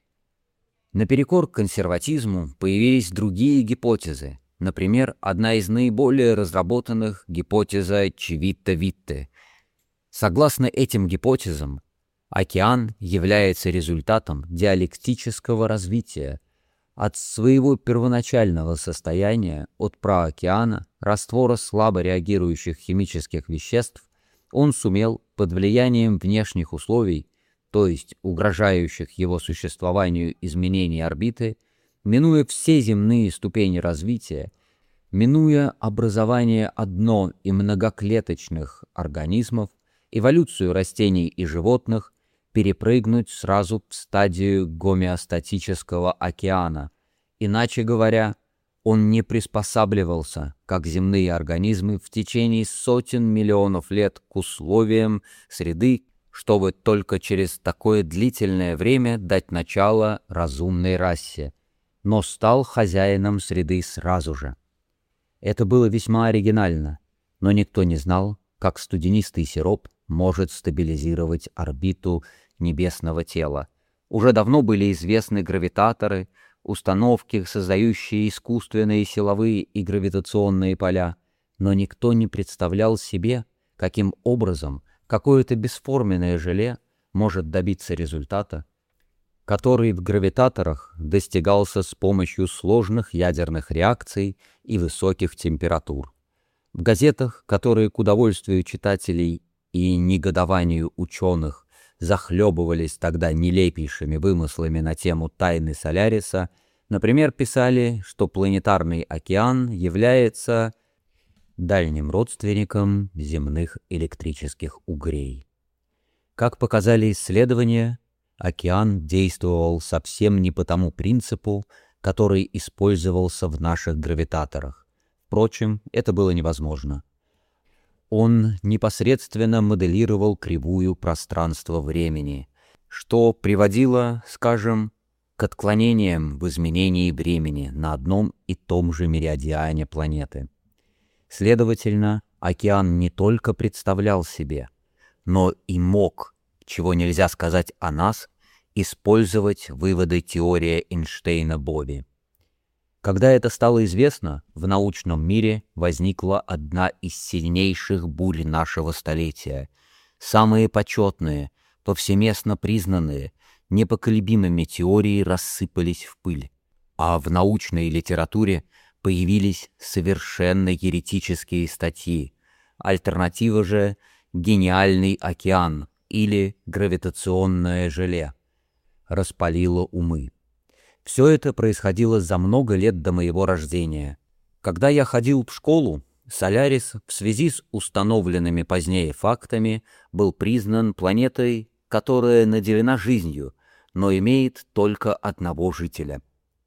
Наперекор консерватизму появились другие гипотезы. Например, одна из наиболее разработанных — гипотеза Чивитта-Витте. Согласно этим гипотезам, океан является результатом диалектического развития. От своего первоначального состояния, от праокеана, раствора слабо реагирующих химических веществ, он сумел под влиянием внешних условий, то есть угрожающих его существованию изменений орбиты, минуя все земные ступени развития, минуя образование одно- и многоклеточных организмов, эволюцию растений и животных, перепрыгнуть сразу в стадию гомеостатического океана. Иначе говоря, он не приспосабливался, как земные организмы, в течение сотен миллионов лет к условиям среды, чтобы только через такое длительное время дать начало разумной расе, но стал хозяином среды сразу же. Это было весьма оригинально, но никто не знал, как студенистый сироп может стабилизировать орбиту небесного тела. Уже давно были известны гравитаторы, установки, создающие искусственные силовые и гравитационные поля, но никто не представлял себе, каким образом какое-то бесформенное желе может добиться результата, который в гравитаторах достигался с помощью сложных ядерных реакций и высоких температур. В газетах, которые к удовольствию читателей и негодованию ученых захлебывались тогда нелепейшими вымыслами на тему тайны Соляриса, например, писали, что планетарный океан является дальним родственником земных электрических угрей. Как показали исследования, океан действовал совсем не по тому принципу, который использовался в наших гравитаторах. Впрочем, это было невозможно. Он непосредственно моделировал кривую пространства-времени, что приводило, скажем, к отклонениям в изменении времени на одном и том же меридиане планеты. Следовательно, океан не только представлял себе, но и мог, чего нельзя сказать о нас, использовать выводы теории Эйнштейна-Бове. Когда это стало известно, в научном мире возникла одна из сильнейших бурь нашего столетия. Самые почетные, повсеместно признанные, непоколебимыми теории рассыпались в пыль, а в научной литературе появились совершенно еретические статьи. Альтернатива же — гениальный океан или гравитационное желе. Распалило умы. Все это происходило за много лет до моего рождения. Когда я ходил в школу, Солярис в связи с установленными позднее фактами был признан планетой, которая наделена жизнью, но имеет только одного жителя.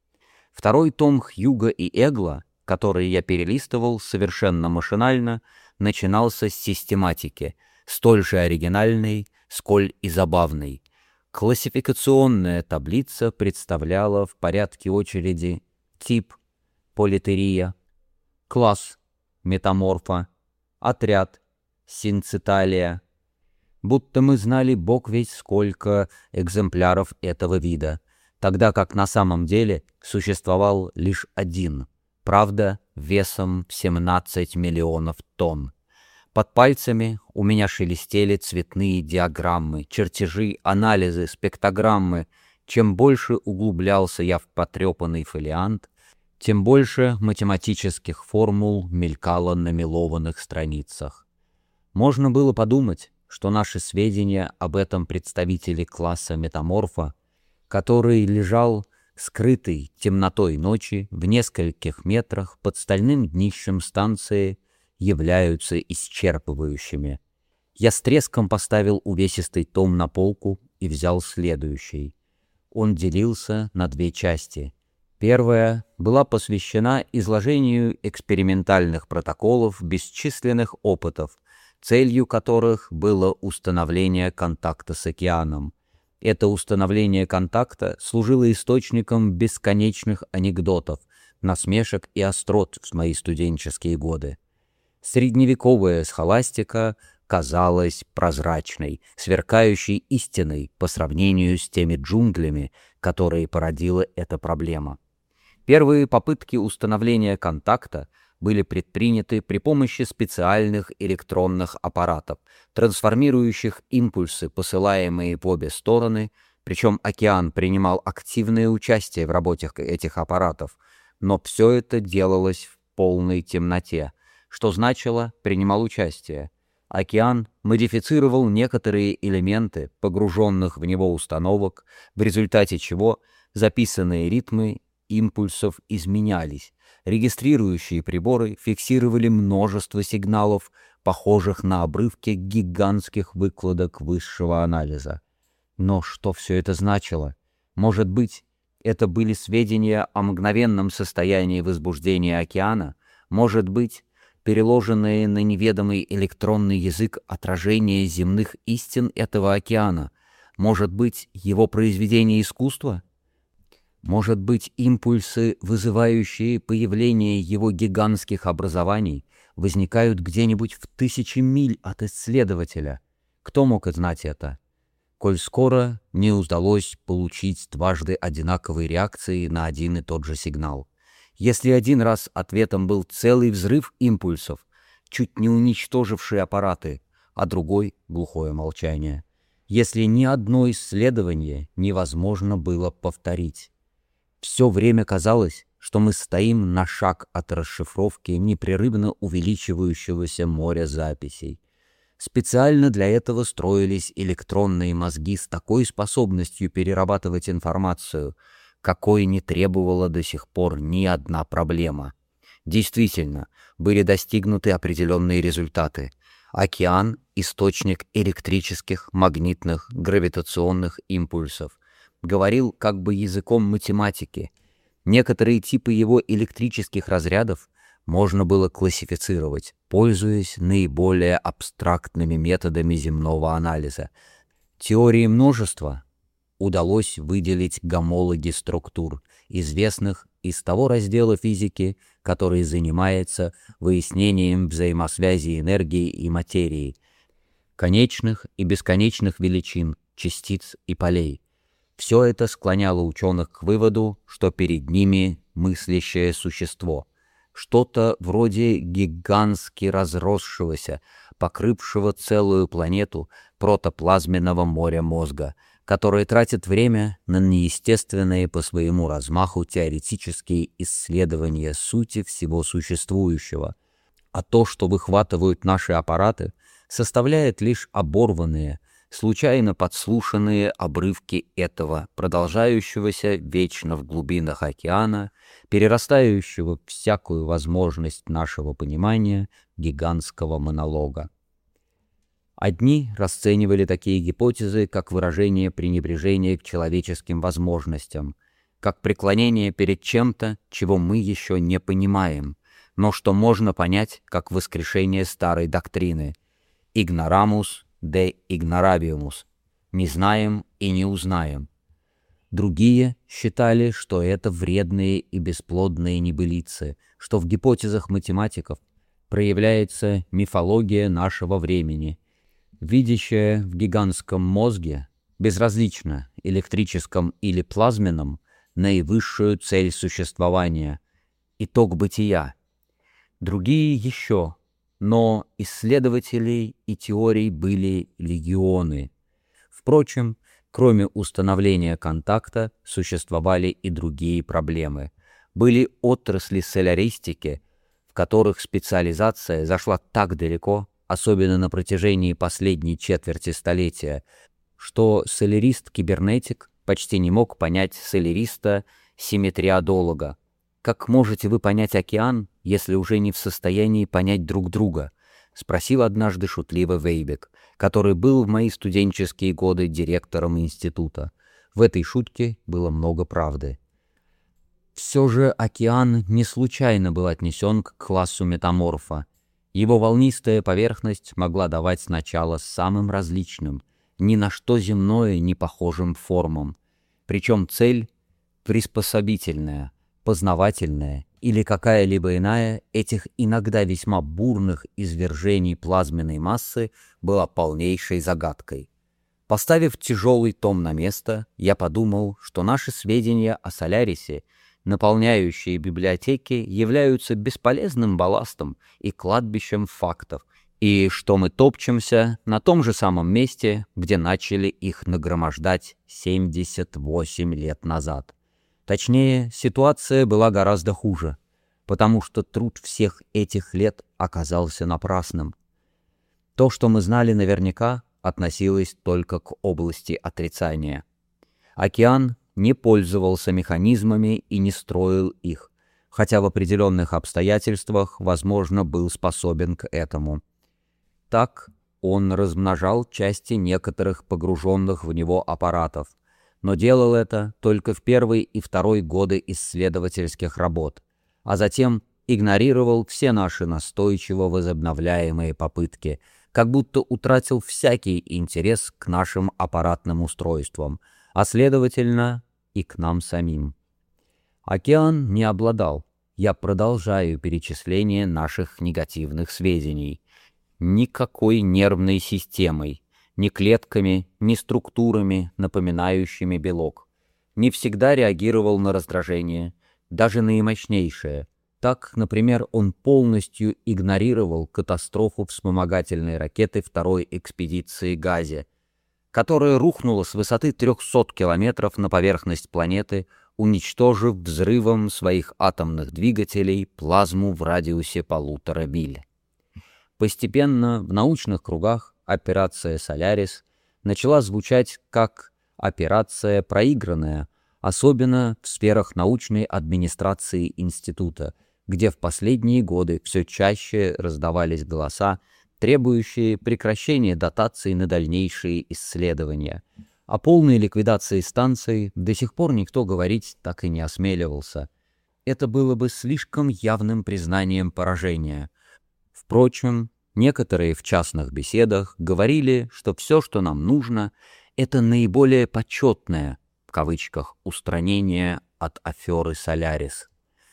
Второй том Хьюга и Эгла, который я перелистывал совершенно машинально, начинался с систематики, столь же оригинальной, сколь и забавной. Классификационная таблица представляла в порядке очереди тип — политерия, класс — метаморфа, отряд — синциталия. Будто мы знали бог весть сколько экземпляров этого вида, тогда как на самом деле существовал лишь один, правда, весом семнадцать миллионов тонн. Под пальцами у меня шелестели цветные диаграммы, чертежи, анализы, спектрограммы. Чем больше углублялся я в потрепанный фолиант, тем больше математических формул мелькало на мелованных страницах. Можно было подумать, что наши сведения об этом представителе класса метаморфа, который лежал скрытый темнотой ночи в нескольких метрах под стальным днищем станции, являются исчерпывающими. Я с треском поставил увесистый том на полку и взял следующий. Он делился на две части. Первая была посвящена изложению экспериментальных протоколов бесчисленных опытов, целью которых было установление контакта с океаном. Это установление контакта служило источником бесконечных анекдотов, насмешек и острот в мои студенческие годы. Средневековая схоластика казалась прозрачной, сверкающей истиной по сравнению с теми джунглями, которые породила эта проблема. Первые попытки установления контакта были предприняты при помощи специальных электронных аппаратов, трансформирующих импульсы, посылаемые в обе стороны, причем океан принимал активное участие в работе этих аппаратов, но все это делалось в полной темноте, что значило «принимал участие». Океан модифицировал некоторые элементы погруженных в него установок, в результате чего записанные ритмы импульсов изменялись. Регистрирующие приборы фиксировали множество сигналов, похожих на обрывки гигантских выкладок высшего анализа. Но что все это значило? Может быть, это были сведения о мгновенном состоянии возбуждения океана? Может быть, переложенные на неведомый электронный язык отражения земных истин этого океана? Может быть, его произведение искусства? Может быть, импульсы, вызывающие появление его гигантских образований, возникают где-нибудь в тысячи миль от исследователя? Кто мог знать это? Коль скоро не удалось получить дважды одинаковой реакции на один и тот же сигнал. Если один раз ответом был целый взрыв импульсов, чуть не уничтоживший аппараты, а другой — глухое молчание. Если ни одно исследование невозможно было повторить. Все время казалось, что мы стоим на шаг от расшифровки непрерывно увеличивающегося моря записей. Специально для этого строились электронные мозги с такой способностью перерабатывать информацию, какой не требовала до сих пор ни одна проблема. Действительно, были достигнуты определенные результаты. Океан — источник электрических, магнитных, гравитационных импульсов. Говорил как бы языком математики. Некоторые типы его электрических разрядов можно было классифицировать, пользуясь наиболее абстрактными методами земного анализа. Теории множества удалось выделить гомологи структур, известных из того раздела физики, который занимается выяснением взаимосвязи энергии и материи, конечных и бесконечных величин, частиц и полей. Все это склоняло ученых к выводу, что перед ними мыслящее существо, что-то вроде гигантски разросшегося, покрывшего целую планету протоплазменного моря мозга, которое тратит время на неестественные по своему размаху теоретические исследования сути всего существующего, а то, что выхватывают наши аппараты, составляет лишь оборванные, случайно подслушанные обрывки этого, продолжающегося вечно в глубинах океана, перерастающего всякую возможность нашего понимания гигантского монолога. Одни расценивали такие гипотезы как выражение пренебрежения к человеческим возможностям, как преклонение перед чем-то, чего мы еще не понимаем, но что можно понять как воскрешение старой доктрины «ignoramus de ignorabimus» — «не знаем и не узнаем». Другие считали, что это вредные и бесплодные небылицы, что в гипотезах математиков проявляется мифология нашего времени, видящая в гигантском мозге, безразлично электрическом или плазменном, наивысшую цель существования, итог бытия. Другие еще, но исследователей и теорий были легионы. Впрочем, кроме установления контакта, существовали и другие проблемы. Были отрасли соляристики, в которых специализация зашла так далеко, особенно на протяжении последней четверти столетия, что солярист-кибернетик почти не мог понять соляриста-симметриодолога. «Как можете вы понять океан, если уже не в состоянии понять друг друга?» — спросил однажды шутливо Вейбек, который был в мои студенческие годы директором института. В этой шутке было много правды. Все же океан не случайно был отнесен к классу метаморфа. Его волнистая поверхность могла давать начало самым различным, ни на что земное не похожим формам. Причем цель приспособительная, познавательная или какая-либо иная, этих иногда весьма бурных извержений плазменной массы была полнейшей загадкой. Поставив тяжелый том на место, я подумал, что наши сведения о Солярисе, наполняющие библиотеки, являются бесполезным балластом и кладбищем фактов, и что мы топчемся на том же самом месте, где начали их нагромождать семьдесят восемь лет назад. Точнее, ситуация была гораздо хуже, потому что труд всех этих лет оказался напрасным. То, что мы знали наверняка, относилось только к области отрицания. Океан не пользовался механизмами и не строил их, хотя в определенных обстоятельствах, возможно, был способен к этому. Так он размножал части некоторых погруженных в него аппаратов, но делал это только в первый и второй годы исследовательских работ, а затем игнорировал все наши настойчиво возобновляемые попытки, как будто утратил всякий интерес к нашим аппаратным устройствам, а следовательно и к нам самим. Океан не обладал, я продолжаю перечисление наших негативных сведений, никакой нервной системой, ни клетками, ни структурами, напоминающими белок. Не всегда реагировал на раздражение, даже наимощнейшее. Так, например, он полностью игнорировал катастрофу вспомогательной ракеты второй экспедиции Газе, которая рухнула с высоты трехсот километров на поверхность планеты, уничтожив взрывом своих атомных двигателей плазму в радиусе полутора миль. Постепенно в научных кругах операция «Солярис» начала звучать как операция проигранная, особенно в сферах научной администрации института, где в последние годы все чаще раздавались голоса, требующие прекращения дотаций на дальнейшие исследования. О полной ликвидации станции до сих пор никто говорить так и не осмеливался. Это было бы слишком явным признанием поражения. Впрочем, некоторые в частных беседах говорили, что все, что нам нужно, это наиболее почетное, в кавычках, устранение от аферы «Солярис».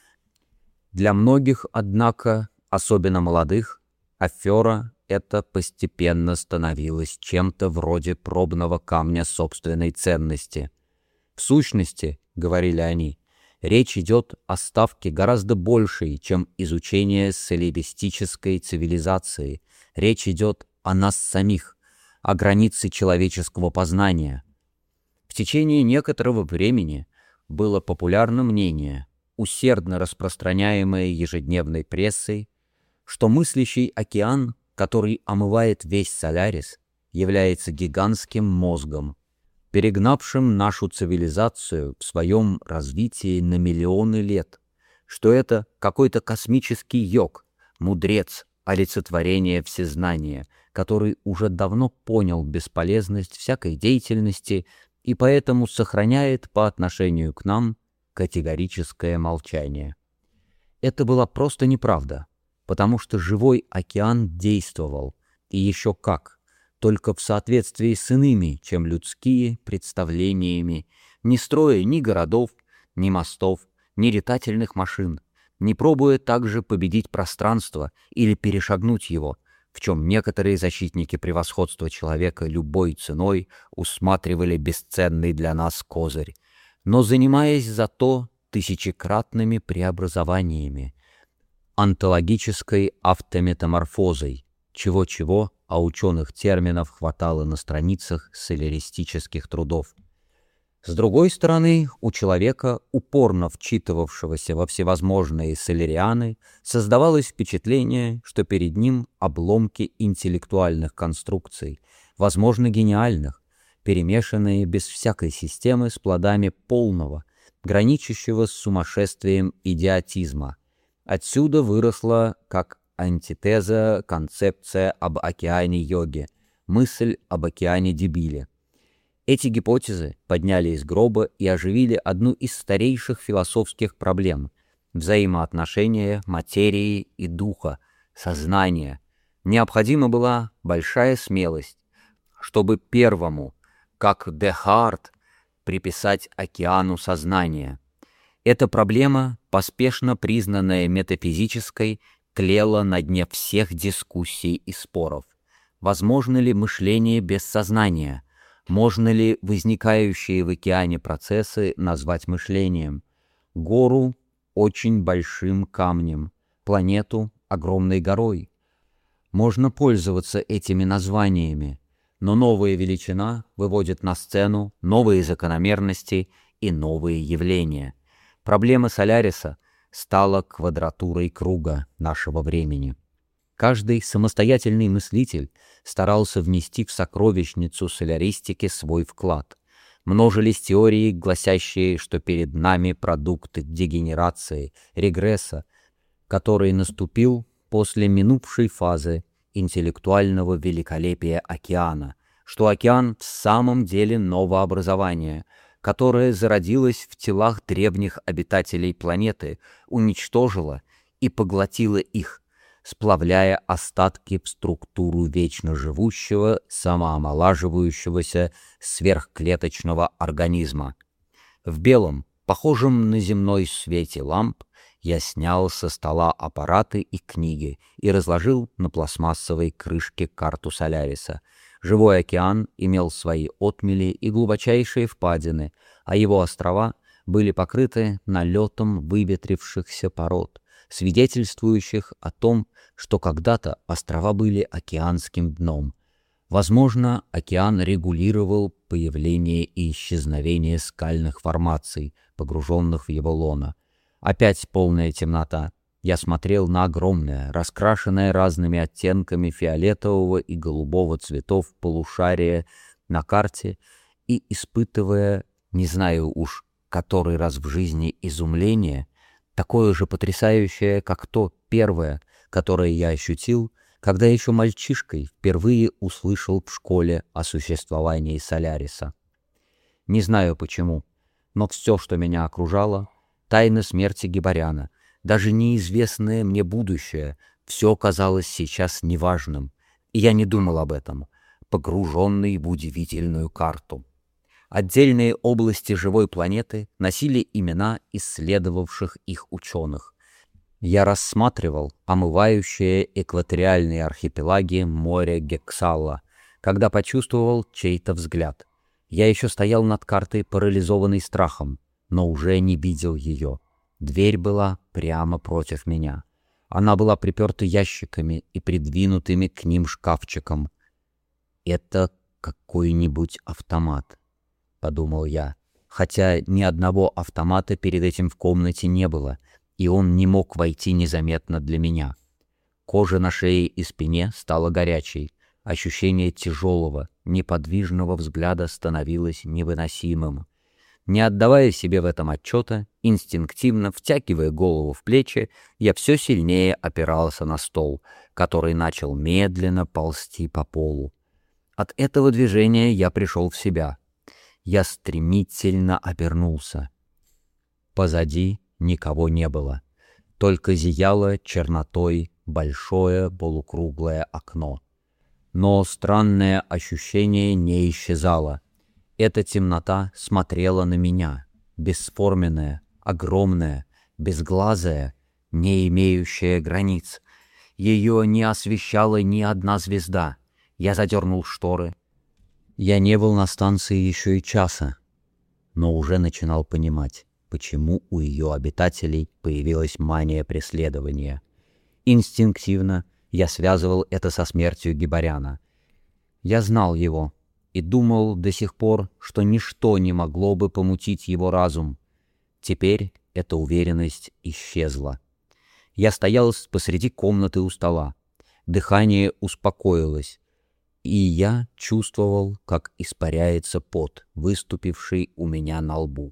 Для многих, однако, особенно молодых, афера это постепенно становилось чем-то вроде пробного камня собственной ценности. В сущности, говорили они, речь идет о ставке гораздо большей, чем изучение солипсистической цивилизации. Речь идет о нас самих, о границе человеческого познания. В течение некоторого времени было популярно мнение, усердно распространяемое ежедневной прессой, что мыслящий океан, который омывает весь Солярис, является гигантским мозгом, перегнавшим нашу цивилизацию в своем развитии на миллионы лет, что это какой-то космический йог, мудрец, олицетворение всезнания, который уже давно понял бесполезность всякой деятельности и поэтому сохраняет по отношению к нам категорическое молчание. Это была просто неправда, потому что живой океан действовал, и еще как, только в соответствии с иными, чем людские, представлениями, не строя ни городов, ни мостов, ни летательных машин, не пробуя также победить пространство или перешагнуть его, в чем некоторые защитники превосходства человека любой ценой усматривали бесценный для нас козырь, но занимаясь зато тысячекратными преобразованиями, онтологической автометаморфозой, чего-чего, а ученых терминов хватало на страницах соляристических трудов. С другой стороны, у человека, упорно вчитывавшегося во всевозможные солярианы, создавалось впечатление, что перед ним обломки интеллектуальных конструкций, возможно, гениальных, перемешанные без всякой системы с плодами полного, граничащего с сумасшествием идиотизма. Отсюда выросла, как антитеза, концепция об океане йоги, мысль об океане дебиле. Эти гипотезы подняли из гроба и оживили одну из старейших философских проблем – взаимоотношения материи и духа, сознания. Необходима была большая смелость, чтобы первому, как Декарт, приписать океану сознания. Эта проблема, поспешно признанная метафизической, тлела на дне всех дискуссий и споров. Возможно ли мышление без сознания? Можно ли возникающие в океане процессы назвать мышлением? Гору — очень большим камнем, планету — огромной горой. Можно пользоваться этими названиями, но новая величина выводит на сцену новые закономерности и новые явления. Проблема Соляриса стала квадратурой круга нашего времени. Каждый самостоятельный мыслитель старался внести в сокровищницу соляристики свой вклад. Множились теории, гласящие, что перед нами продукты дегенерации, регресса, который наступил после минувшей фазы интеллектуального великолепия океана, что океан в самом деле новообразование, которое зародилось в телах древних обитателей планеты, уничтожило и поглотило их, сплавляя остатки в структуру вечно живущего, самоомолаживающегося сверхклеточного организма. В белом, похожем на земной свете ламп, я снял со стола аппараты и книги и разложил на пластмассовой крышке карту Соляриса. Живой океан имел свои отмели и глубочайшие впадины, а его острова были покрыты налетом выветрившихся пород, свидетельствующих о том, что когда-то острова были океанским дном. Возможно, океан регулировал появление и исчезновение скальных формаций, погруженных в его лоно. Опять полная темнота. Я смотрел на огромное, раскрашенное разными оттенками фиолетового и голубого цветов полушарие на карте и, испытывая, не знаю уж который раз в жизни, изумление, такое же потрясающее, как то первое, которое я ощутил, когда еще мальчишкой впервые услышал в школе о существовании Соляриса. Не знаю почему, но все, что меня окружало, тайна смерти Гибаряна, даже неизвестное мне будущее, все казалось сейчас неважным, и я не думал об этом, погруженный в удивительную карту. Отдельные области живой планеты носили имена исследовавших их ученых. Я рассматривал омывающее экваториальные архипелаги море Гексалла, когда почувствовал чей-то взгляд. Я еще стоял над картой, парализованный страхом, но уже не видел ее. Дверь была прямо против меня. Она была приперта ящиками и придвинутыми к ним шкафчиком. «Это какой-нибудь автомат», — подумал я, хотя ни одного автомата перед этим в комнате не было, и он не мог войти незаметно для меня. Кожа на шее и спине стала горячей, ощущение тяжелого, неподвижного взгляда становилось невыносимым. Не отдавая себе в этом отчета, инстинктивно втягивая голову в плечи, я все сильнее опирался на стол, который начал медленно ползти по полу. От этого движения я пришел в себя. Я стремительно обернулся. Позади никого не было, только зияло чернотой большое полукруглое окно. Но странное ощущение не исчезало. Эта темнота смотрела на меня, бесформенная, огромная, безглазая, не имеющая границ. Ее не освещала ни одна звезда. Я задернул шторы. Я не был на станции еще и часа, но уже начинал понимать, почему у ее обитателей появилась мания преследования. Инстинктивно я связывал это со смертью Гибаряна. Я знал его и думал до сих пор, что ничто не могло бы помутить его разум. Теперь эта уверенность исчезла. Я стоял посреди комнаты у стола. Дыхание успокоилось, и я чувствовал, как испаряется пот, выступивший у меня на лбу.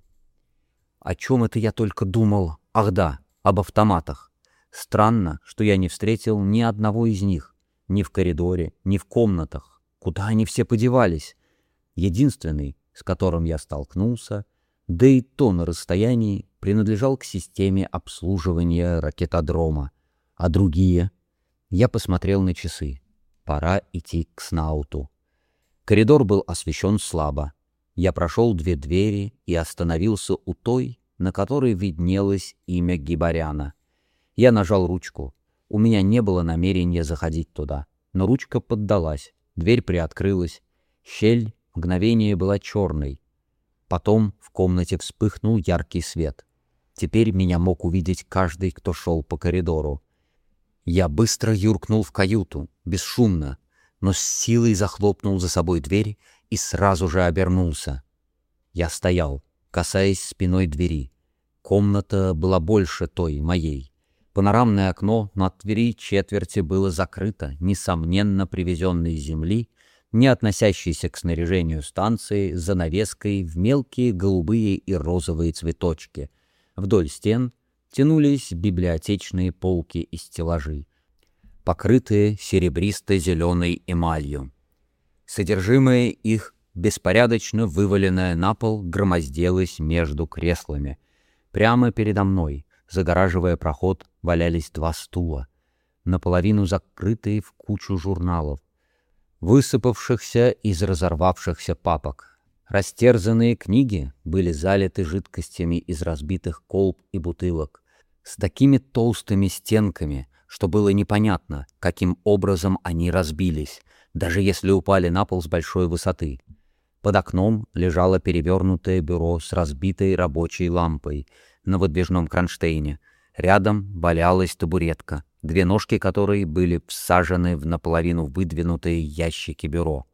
О чем это я только думал? Ах да, об автоматах. Странно, что я не встретил ни одного из них, ни в коридоре, ни в комнатах. Куда они все подевались? Единственный, с которым я столкнулся, да и то на расстоянии, принадлежал к системе обслуживания ракетодрома. А другие? Я посмотрел на часы. Пора идти к Снауту. Коридор был освещен слабо. Я прошел две двери и остановился у той, на которой виднелось имя Гибаряна. Я нажал ручку. У меня не было намерения заходить туда, но ручка поддалась, дверь приоткрылась. Щель мгновение была черной. Потом в комнате вспыхнул яркий свет. Теперь меня мог увидеть каждый, кто шел по коридору. Я быстро юркнул в каюту, бесшумно, но с силой захлопнул за собой дверь и сразу же обернулся. Я стоял, касаясь спиной двери. Комната была больше той, моей. Панорамное окно над двери четверти было закрыто, несомненно привезенной с земли, не относящейся к снаряжению станции, с занавеской в мелкие голубые и розовые цветочки. Вдоль стен тянулись библиотечные полки и стеллажи, покрытые серебристо-зеленой эмалью. Содержимое их, беспорядочно вываленное на пол, громоздилось между креслами. Прямо передо мной, загораживая проход, валялись два стула, наполовину закрытые в кучу журналов, высыпавшихся из разорвавшихся папок. Растерзанные книги были залиты жидкостями из разбитых колб и бутылок, с такими толстыми стенками, что было непонятно, каким образом они разбились, даже если упали на пол с большой высоты. Под окном лежало перевернутое бюро с разбитой рабочей лампой на выдвижном кронштейне. Рядом валялась табуретка, две ножки которой были всажены в наполовину выдвинутые ящики бюро.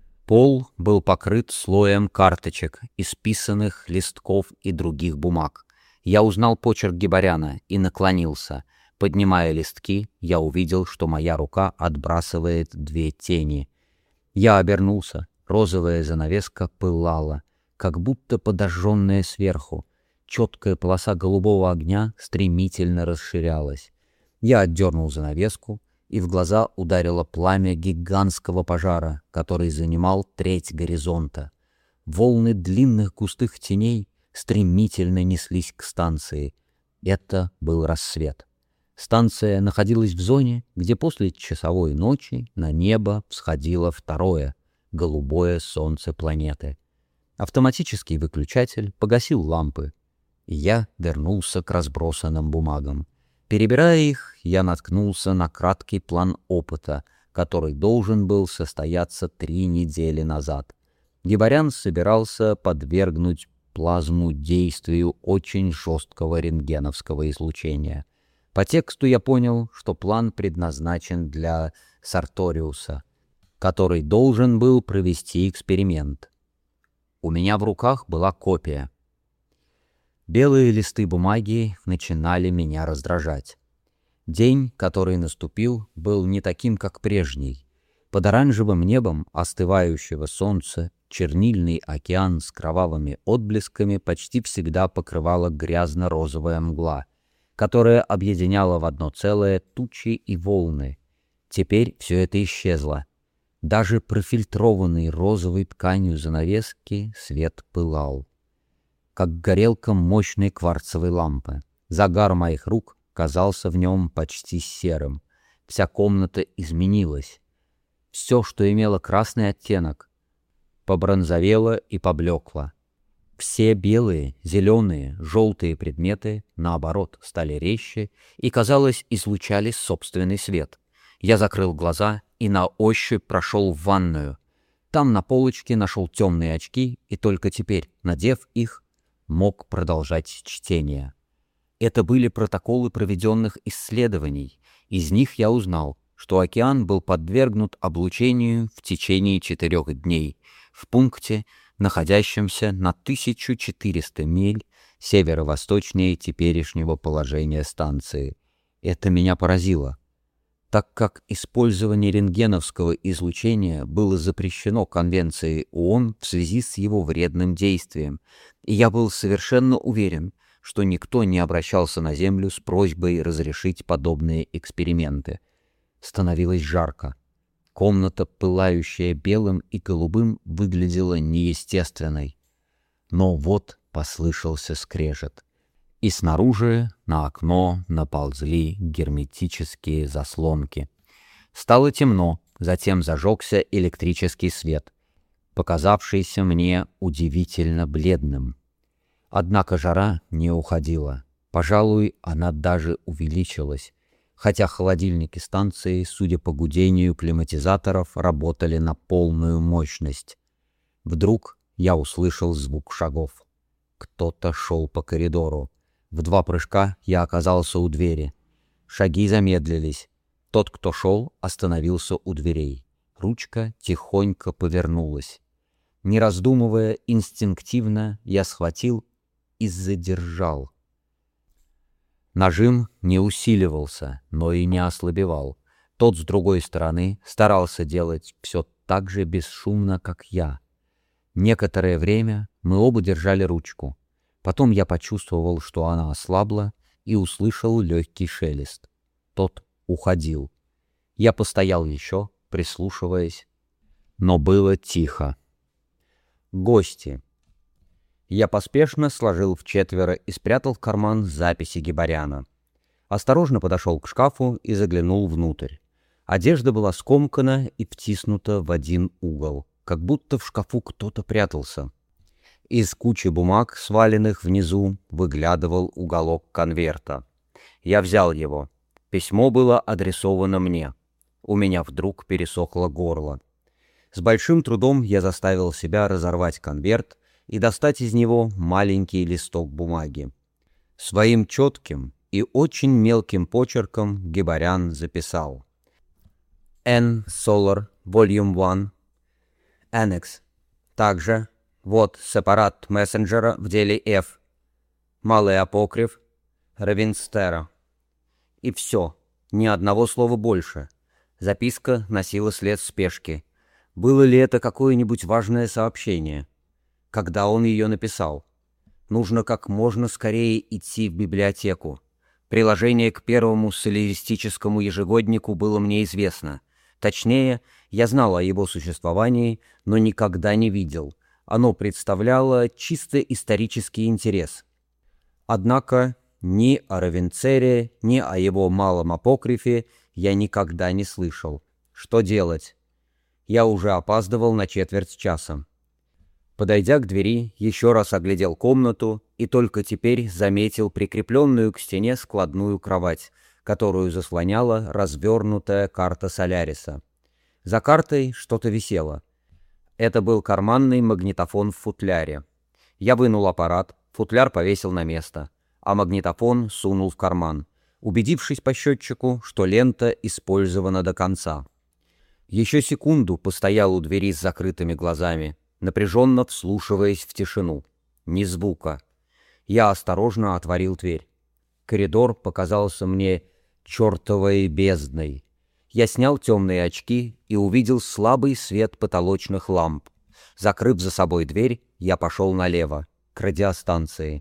Пол был покрыт слоем карточек, исписанных листков и других бумаг. Я узнал почерк Гибаряна и наклонился. Поднимая листки, я увидел, что моя рука отбрасывает две тени. Я обернулся. Розовая занавеска пылала, как будто подожженная сверху. Четкая полоса голубого огня стремительно расширялась. Я отдернул занавеску, и в глаза ударило пламя гигантского пожара, который занимал треть горизонта. Волны длинных густых теней стремительно неслись к станции. Это был рассвет. Станция находилась в зоне, где после часовой ночи на небо всходило второе, голубое солнце планеты. Автоматический выключатель погасил лампы, и я вернулся к разбросанным бумагам. Перебирая их, я наткнулся на краткий план опыта, который должен был состояться три недели назад. Гибарян собирался подвергнуть плазму действию очень жесткого рентгеновского излучения. По тексту я понял, что план предназначен для Сарториуса, который должен был провести эксперимент. У меня в руках была копия. Белые листы бумаги начинали меня раздражать. День, который наступил, был не таким, как прежний. Под оранжевым небом остывающего солнца чернильный океан с кровавыми отблесками почти всегда покрывала грязно-розовая мгла, которая объединяла в одно целое тучи и волны. Теперь все это исчезло. Даже профильтрованный розовой тканью занавески свет пылал, как горелка мощной кварцевой лампы. Загар моих рук казался в нем почти серым. Вся комната изменилась. Все, что имело красный оттенок, побронзовело и поблекло. Все белые, зеленые, желтые предметы, наоборот, стали резче и, казалось, излучали собственный свет. Я закрыл глаза и на ощупь прошел в ванную. Там на полочке нашел темные очки и только теперь, надев их, мог продолжать чтение. Это были протоколы проведенных исследований. Из них я узнал, что океан был подвергнут облучению в течение четырех дней в пункте, находящемся на тысячу четыреста миль северо-восточнее теперешнего положения станции. Это меня поразило, так как использование рентгеновского излучения было запрещено Конвенцией ООН в связи с его вредным действием, и я был совершенно уверен, что никто не обращался на Землю с просьбой разрешить подобные эксперименты. Становилось жарко. Комната, пылающая белым и голубым, выглядела неестественной. Но вот послышался скрежет. И снаружи на окно наползли герметические заслонки. Стало темно, затем зажегся электрический свет, показавшийся мне удивительно бледным. Однако жара не уходила. Пожалуй, она даже увеличилась, хотя холодильники станции, судя по гудению климатизаторов, работали на полную мощность. Вдруг я услышал звук шагов. Кто-то шел по коридору. В два прыжка я оказался у двери. Шаги замедлились. Тот, кто шел, остановился у дверей. Ручка тихонько повернулась. Не раздумывая, инстинктивно я схватил и задержал. Нажим не усиливался, но и не ослабевал. Тот с другой стороны старался делать все так же бесшумно, как я. Некоторое время мы оба держали ручку. Потом я почувствовал, что она ослабла, и услышал легкий шелест. Тот уходил. Я постоял еще, прислушиваясь, но было тихо. Гости. Я поспешно сложил в четверо и спрятал в карман записи Гибаряна. Осторожно подошел к шкафу и заглянул внутрь. Одежда была скомкана и втиснута в один угол, как будто в шкафу кто-то прятался. Из кучи бумаг, сваленных внизу, выглядывал уголок конверта. Я взял его. Письмо было адресовано мне. У меня вдруг пересохло горло. С большим трудом я заставил себя разорвать конверт и достать из него маленький листок бумаги. Своим четким и очень мелким почерком Гибарян записал: N. Solar, Volume один, Annex. Также вот сепарат мессенджера в деле F, малый апокриф, Равинстера. И все, ни одного слова больше. Записка носила след спешки. Было ли это какое-нибудь важное сообщение? Когда он ее написал? Нужно как можно скорее идти в библиотеку. Приложение к первому солеристическому ежегоднику было мне известно. Точнее, я знал о его существовании, но никогда не видел. Оно представляло чисто исторический интерес. Однако ни о Равинцере, ни о его малом апокрифе я никогда не слышал. Что делать? Я уже опаздывал на четверть часа. Подойдя к двери, еще раз оглядел комнату и только теперь заметил прикрепленную к стене складную кровать, которую заслоняла развернутая карта Соляриса. За картой что-то висело. Это был карманный магнитофон в футляре. Я вынул аппарат, футляр повесил на место, а магнитофон сунул в карман, убедившись по счетчику, что лента использована до конца. Еще секунду постоял у двери с закрытыми глазами, напряженно вслушиваясь в тишину. Ни звука. Я осторожно отворил дверь. Коридор показался мне чертовой бездной. Я снял темные очки и увидел слабый свет потолочных ламп. Закрыв за собой дверь, я пошел налево, к радиостанции.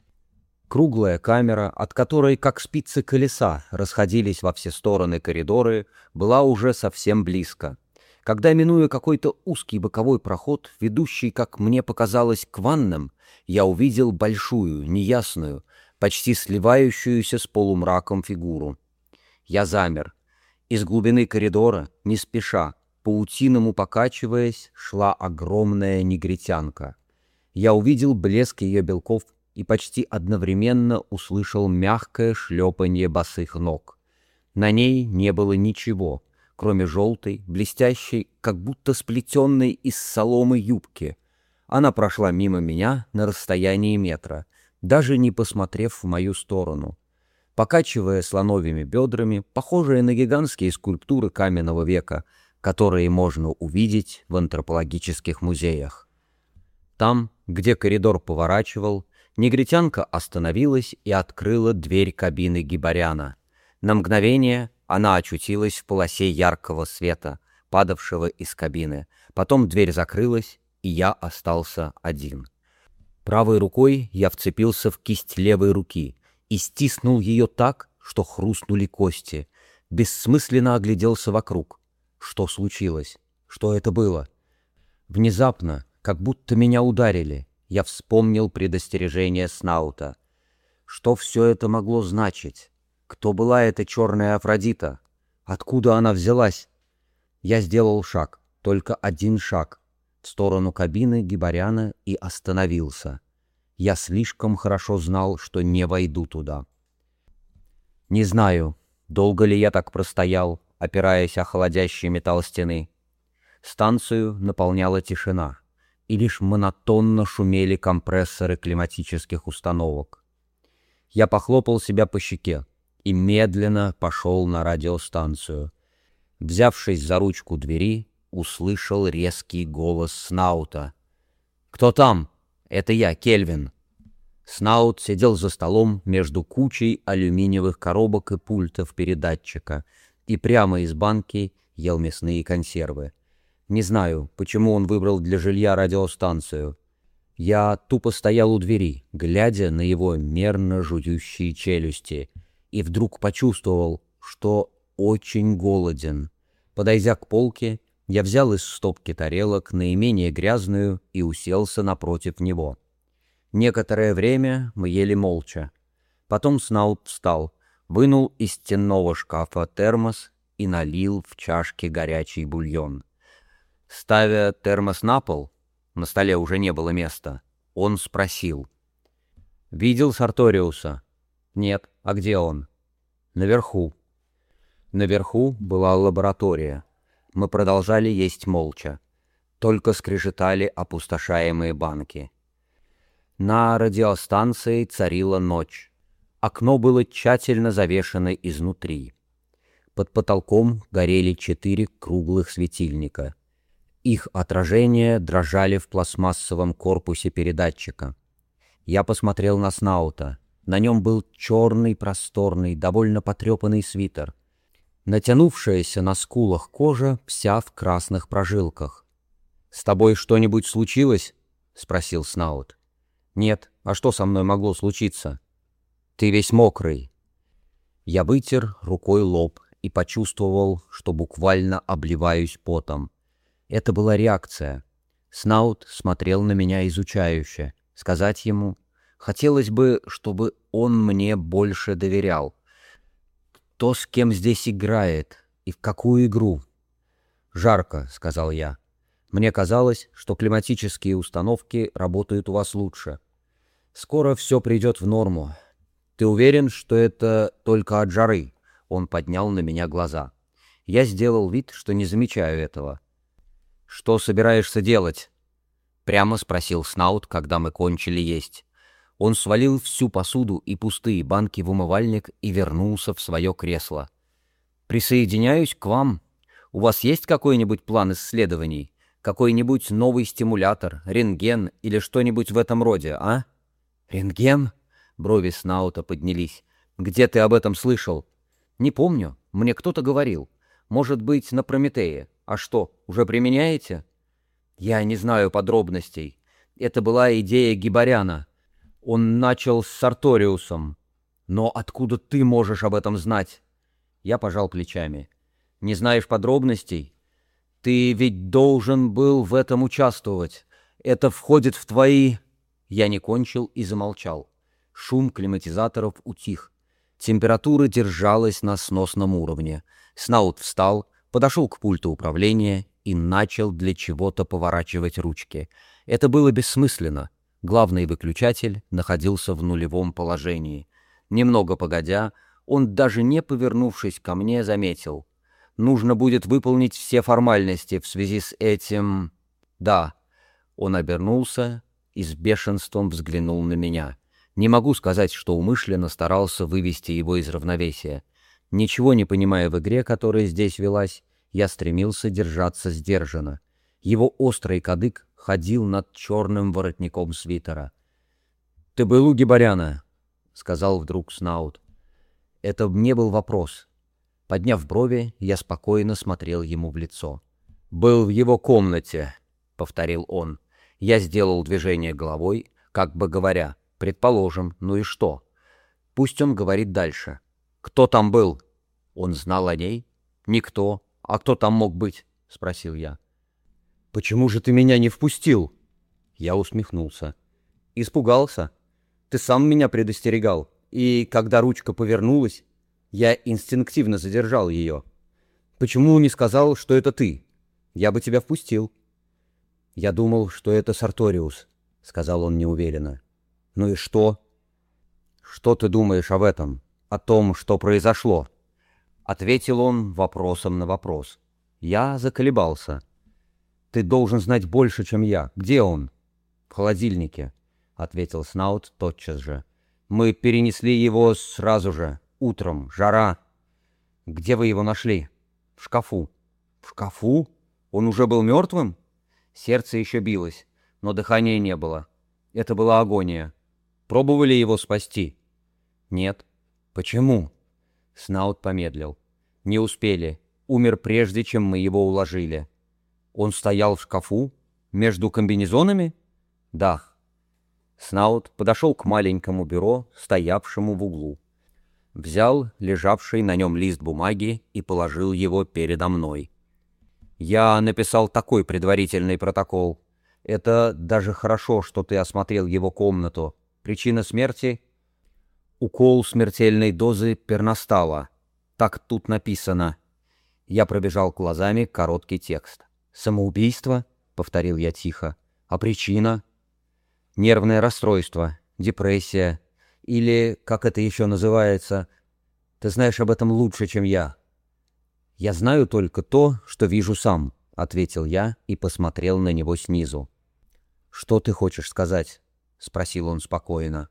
Круглая камера, от которой, как спицы колеса, расходились во все стороны коридоры, была уже совсем близко. Когда, минуя какой-то узкий боковой проход, ведущий, как мне показалось, к ваннам, я увидел большую, неясную, почти сливающуюся с полумраком фигуру. Я замер. Из глубины коридора, не спеша, паутиному покачиваясь, шла огромная негритянка. Я увидел блеск ее белков и почти одновременно услышал мягкое шлепанье босых ног. На ней не было ничего, кроме желтой, блестящей, как будто сплетенной из соломы юбки. Она прошла мимо меня на расстоянии метра, даже не посмотрев в мою сторону. Покачивая слоновьими бедрами, похожие на гигантские скульптуры каменного века, которые можно увидеть в антропологических музеях. Там, где коридор поворачивал, негритянка остановилась и открыла дверь кабины Гибаряна. На мгновение она очутилась в полосе яркого света, падавшего из кабины. Потом дверь закрылась, и я остался один. Правой рукой я вцепился в кисть левой руки и стиснул ее так, что хрустнули кости. Бессмысленно огляделся вокруг. Что случилось? Что это было? Внезапно, как будто меня ударили, я вспомнил предостережение Снаута. Что все это могло значить? Кто была эта черная Афродита? Откуда она взялась? Я сделал шаг, только один шаг, в сторону кабины Гибаряна и остановился. Я слишком хорошо знал, что не войду туда. Не знаю, долго ли я так простоял, опираясь о холодящий металл стены. Станцию наполняла тишина, и лишь монотонно шумели компрессоры климатических установок. Я похлопал себя по щеке и медленно пошел на радиостанцию. Взявшись за ручку двери, услышал резкий голос Снаута. «Кто там?» «Это я, Кельвин». Снаут сидел за столом между кучей алюминиевых коробок и пультов передатчика и прямо из банки ел мясные консервы. Не знаю, почему он выбрал для жилья радиостанцию. Я тупо стоял у двери, глядя на его мерно жующие челюсти, и вдруг почувствовал, что очень голоден. Подойдя к полке, я взял из стопки тарелок наименее грязную и уселся напротив него. Некоторое время мы ели молча. Потом Снаут встал, вынул из стенного шкафа термос и налил в чашки горячий бульон. Ставя термос на пол, на столе уже не было места, он спросил. «Видел Сарториуса?» «Нет. А где он?» «Наверху». Наверху была лаборатория. Мы продолжали есть молча. Только скрежетали опустошаемые банки. На радиостанции царила ночь. Окно было тщательно завешено изнутри. Под потолком горели четыре круглых светильника. Их отражения дрожали в пластмассовом корпусе передатчика. Я посмотрел на Снаута. На нем был черный, просторный, довольно потрепанный свитер. Натянувшаяся на скулах кожа вся в красных прожилках. «С тобой что-нибудь случилось?» — спросил Снаут. «Нет. А что со мной могло случиться?» «Ты весь мокрый». Я вытер рукой лоб и почувствовал, что буквально обливаюсь потом. Это была реакция. Снаут смотрел на меня изучающе. Сказать ему... Хотелось бы, чтобы он мне больше доверял. Кто с кем здесь играет и в какую игру? «Жарко», — сказал я. «Мне казалось, что климатические установки работают у вас лучше. Скоро все придет в норму. Ты уверен, что это только от жары?» Он поднял на меня глаза. Я сделал вид, что не замечаю этого. «Что собираешься делать?» — прямо спросил Снаут, когда мы кончили есть. Он свалил всю посуду и пустые банки в умывальник и вернулся в свое кресло. «Присоединяюсь к вам. У вас есть какой-нибудь план исследований? Какой-нибудь новый стимулятор, рентген или что-нибудь в этом роде, а?» «Рентген?» — брови Снаута поднялись. «Где ты об этом слышал?» «Не помню. Мне кто-то говорил. Может быть, на Прометее. А что, уже применяете?» «Я не знаю подробностей. Это была идея Гибаряна. Он начал с Сарториусом. Но откуда ты можешь об этом знать?» Я пожал плечами. «Не знаешь подробностей? Ты ведь должен был в этом участвовать. Это входит в твои...» Я не кончил и замолчал. Шум климатизаторов утих. Температура держалась на сносном уровне. Снаут встал, подошел к пульту управления и начал для чего-то поворачивать ручки. Это было бессмысленно. Главный выключатель находился в нулевом положении. Немного погодя, он, даже не повернувшись ко мне, заметил. «Нужно будет выполнить все формальности в связи с этим...» «Да». Он обернулся и с бешенством взглянул на меня. Не могу сказать, что умышленно старался вывести его из равновесия. Ничего не понимая в игре, которая здесь велась, я стремился держаться сдержанно. Его острый кадык ходил над черным воротником свитера. «Ты был у Гибаряна?» — сказал вдруг Снаут. Это не был вопрос. Подняв брови, я спокойно смотрел ему в лицо. «Был в его комнате», — повторил он. Я сделал движение головой, как бы говоря, «Предположим, ну и что?» Пусть он говорит дальше. «Кто там был?» Он знал о ней? «Никто. А кто там мог быть?» — спросил я. «Почему же ты меня не впустил?» Я усмехнулся. «Испугался? Ты сам меня предостерегал, и когда ручка повернулась, я инстинктивно задержал ее. Почему не сказал, что это ты? Я бы тебя впустил». «Я думал, что это Сарториус», — сказал он неуверенно. Ну и что? Что ты думаешь об этом? О том, что произошло? Ответил он вопросом на вопрос. Я заколебался. Ты должен знать больше, чем я. Где он? В холодильнике, ответил Снаут тотчас же. Мы перенесли его сразу же, утром, жара. Где вы его нашли? В шкафу. В шкафу? Он уже был мертвым? Сердце еще билось, но дыхания не было. Это была агония. Пробовали его спасти? Нет. Почему? Снаут помедлил. Не успели. Умер прежде, чем мы его уложили. Он стоял в шкафу? Между комбинезонами? Да. Снаут подошел к маленькому бюро, стоявшему в углу. Взял лежавший на нем лист бумаги и положил его передо мной. Я написал такой предварительный протокол. Это даже хорошо, что ты осмотрел его комнату. Причина смерти — укол смертельной дозы перностала. Так тут написано. Я пробежал глазами короткий текст. «Самоубийство?» — повторил я тихо. «А причина?» «Нервное расстройство, депрессия. Или, как это еще называется, ты знаешь об этом лучше, чем я». «Я знаю только то, что вижу сам», — ответил я и посмотрел на него снизу. «Что ты хочешь сказать?» — спросил он спокойно.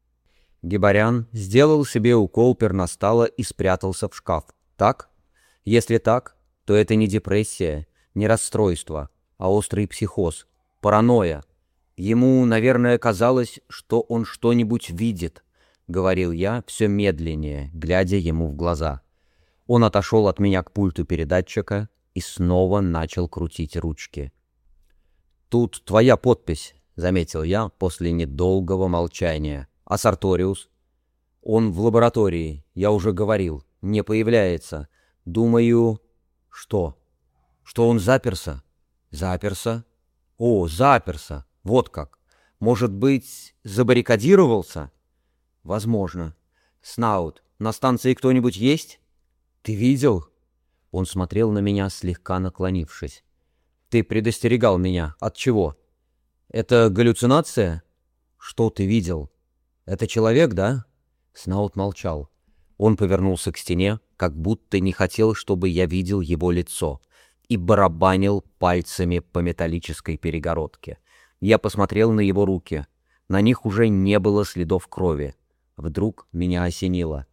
Гибарян сделал себе укол перностала и спрятался в шкаф. Так? Если так, то это не депрессия, не расстройство, а острый психоз, паранойя. Ему, наверное, казалось, что он что-нибудь видит, — говорил я все медленнее, глядя ему в глаза. Он отошел от меня к пульту передатчика и снова начал крутить ручки. «Тут твоя подпись», — заметил я после недолгого молчания. «А Сарториус?» «Он в лаборатории, я уже говорил, не появляется. Думаю...» «Что? Что он заперся?» «Заперся? О, заперся! Вот как! Может быть, забаррикадировался?» «Возможно. Снаут, на станции кто-нибудь есть?» «Ты видел?» Он смотрел на меня, слегка наклонившись. «Ты предостерегал меня. От чего? Это галлюцинация?» «Что ты видел? Это человек, да?» Снаут молчал. Он повернулся к стене, как будто не хотел, чтобы я видел его лицо, и барабанил пальцами по металлической перегородке. Я посмотрел на его руки. На них уже не было следов крови. Вдруг меня осенило.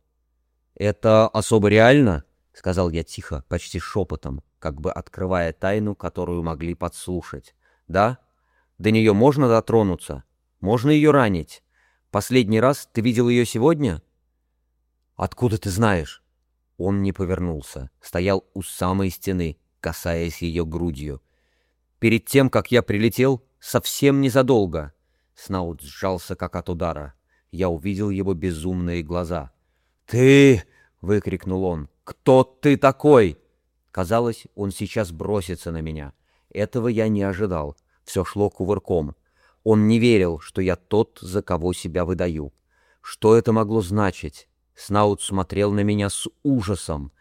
«Это особо реально?» — сказал я тихо, почти шепотом, как бы открывая тайну, которую могли подслушать. «Да? До нее можно дотронуться? Можно ее ранить? Последний раз ты видел ее сегодня?» «Откуда ты знаешь?» Он не повернулся, стоял у самой стены, касаясь ее грудью. «Перед тем, как я прилетел, совсем незадолго...» Снаут сжался, как от удара. Я увидел его безумные глаза. «Ты!» — выкрикнул он. «Кто ты такой?» Казалось, он сейчас бросится на меня. Этого я не ожидал. Все шло кувырком. Он не верил, что я тот, за кого себя выдаю. Что это могло значить? Снаут смотрел на меня с ужасом.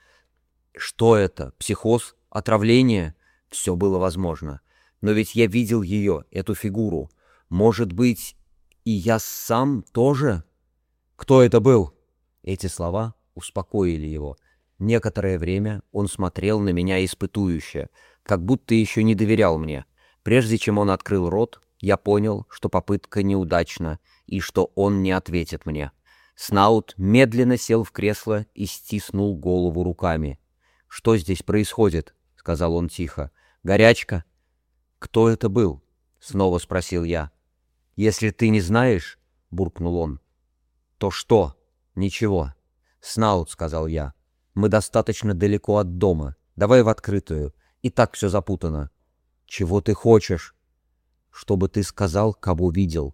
Что это? Психоз? Отравление? Все было возможно. Но ведь я видел ее, эту фигуру. Может быть, и я сам тоже? Кто это был? Эти слова успокоили его. Некоторое время он смотрел на меня испытующе, как будто еще не доверял мне. Прежде чем он открыл рот, я понял, что попытка неудачна и что он не ответит мне. Снаут медленно сел в кресло и стиснул голову руками. «Что здесь происходит?» — сказал он тихо. «Горячка?» «Кто это был?» — снова спросил я. «Если ты не знаешь, — буркнул он, — то что?» «Ничего». «Снаут», — сказал я, — «мы достаточно далеко от дома. Давай в открытую. И так все запутано». «Чего ты хочешь?» «Чтобы ты сказал, кого видел».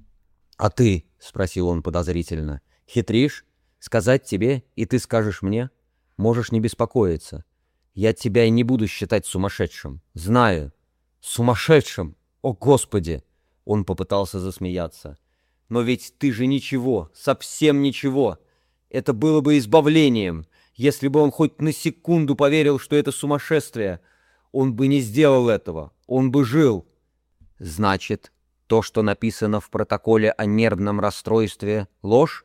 «А ты?» — спросил он подозрительно. «Хитришь? Сказать тебе, и ты скажешь мне? Можешь не беспокоиться. Я тебя и не буду считать сумасшедшим. Знаю». «Сумасшедшим? О, Господи!» Он попытался засмеяться. «Но ведь ты же ничего, совсем ничего. Это было бы избавлением, если бы он хоть на секунду поверил, что это сумасшествие. Он бы не сделал этого, он бы жил». «Значит, То, что написано в протоколе о нервном расстройстве, ложь?